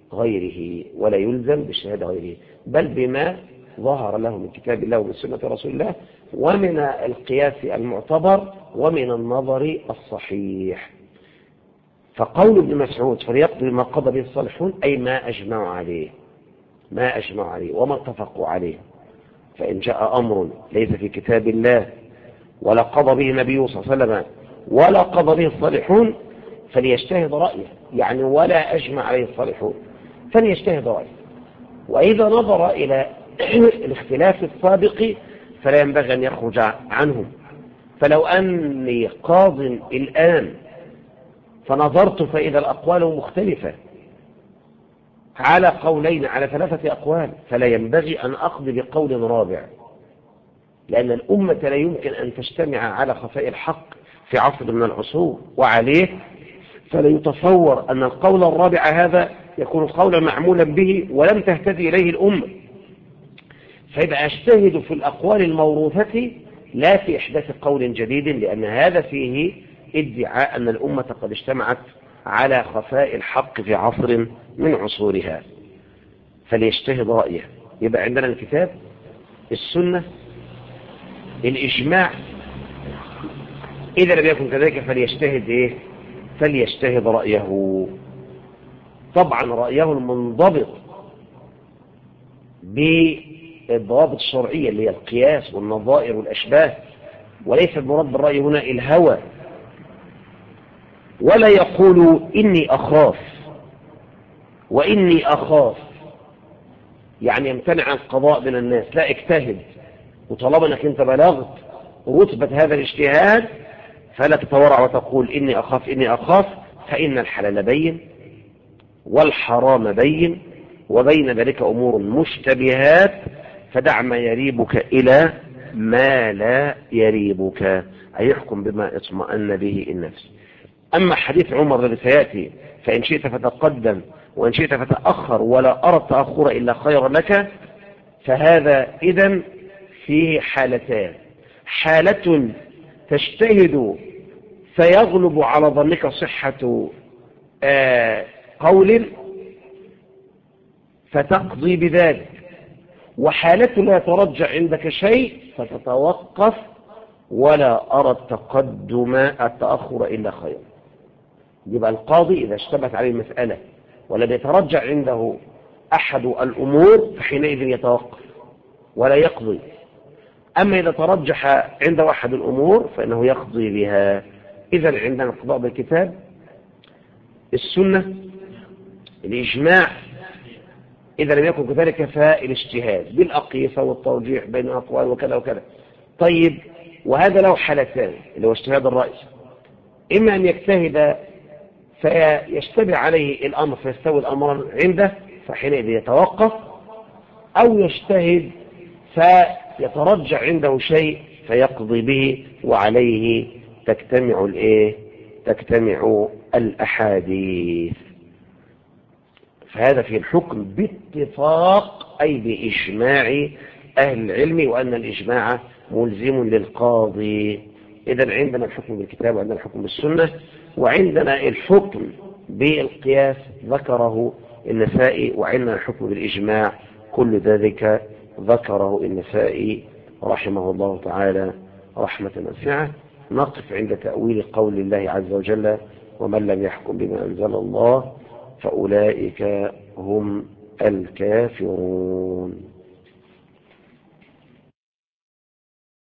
غيره، بل بما ظهر له من كتاب الله ومن سنة رسول الله ومن القياس المعتبر ومن النظر الصحيح. فقول ابن مسعود فليقضي ما قضى به الصالحون أي ما أجمعوا عليه وما اتفقوا عليه. فإن جاء أمر ليس في كتاب الله ولا قضى به النبي صلى الله عليه وسلم ولا قضى به الصالحون فليجتهد رأيه، يعني ولا أجمع عليه الصالحون فليجتهد رأيه. وإذا نظر إلى الاختلاف السابق فلا ينبغي أن يخرج عنهم. فلو أني قاض الآن فنظرت فإذا الأقوال مختلفة على قولين على 3 أقوال فلا ينبغي أن أقضي بقول رابع، لأن الأمة لا يمكن أن تجتمع على خفاء الحق في عصر من العصور، وعليه فلا يتصور أن القول الرابع هذا يكون قولا معمولا به ولم تهتدي إليه الأمة. فيبقى أجتهد في الأقوال الموروثة لا في إحداث قول جديد، لأن هذا فيه ادعاء أن الأمة قد اجتمعت على خفاء الحق في عصر من عصورها. فليجتهد رأيه. يبقى عندنا الكتاب، السنة، الإجماع. إذا لم يكن كذلك فليجتهد رأيه. طبعا رأيه المنضبط بالضوابط الشرعية اللي هي القياس والنظائر والأشباه، وليس المراد بالرأي هنا الهوى. ولا يقول إني أخاف يعني يمتنع عن القضاء بين الناس، لا، اجتهد، وطالما انك انت بلغت رتبة هذا الاجتهاد فلا تتورع وتقول إني أخاف، فإن الحلال بين والحرام بين وبين ذلك أمور مشتبهات، فدع ما يريبك إلى ما لا يريبك، أي يحكم بما اطمأن به النفس. أما حديث عمر الذي سيأتي فإن شئت فتقدم وإن شئت فتأخر ولا أرى التأخر إلا خير لك، فهذا إذن فيه حالتان: حالة تجتهد فيغلب على ظنك صحة قول فتقضي بذلك، وحالة لا يترجع عندك شيء فتتوقف ولا أرى التأخر إلا خير. يبقى القاضي إذا اشتبهت عليه المسألة ولم يترجع عنده أحد الأمور فحينئذ يتوقف ولا يقضي. أما إذا ترجح عنده أحد الأمور فإنه يقضي بها. إذن عندنا القضاء بالكتاب، السنة، الإجماع. إذا لم يكن كذلك فالاجتهاد بالأقيسة والترجيح بين الأقوال وكذا وكذا. طيب، وهذا له حالتان اللي هو اجتهاد الرأي: إما أن يجتهد فيشتبه عليه الأمر فيستوي الأمر عنده فحينئذ يتوقف، أو يجتهد فيترجع عنده شيء فيقضي به وعليه تجتمع الأحاديث. فهذا في الحكم باتفاق أي بإجماع أهل العلم، وأن الإجماع ملزم للقاضي. إذن عندنا الحكم بالكتاب وعندنا الحكم بالسنة، وعندنا الحكم بالقياس ذكره النسائي، وعندنا الحكم بالإجماع كل ذلك ذكره النسائي رحمه الله تعالى رحمة واسعة. نقف عند تأويل قول الله عز وجل: ومن لم يحكم بما أنزل الله فأولئك هم الكافرون.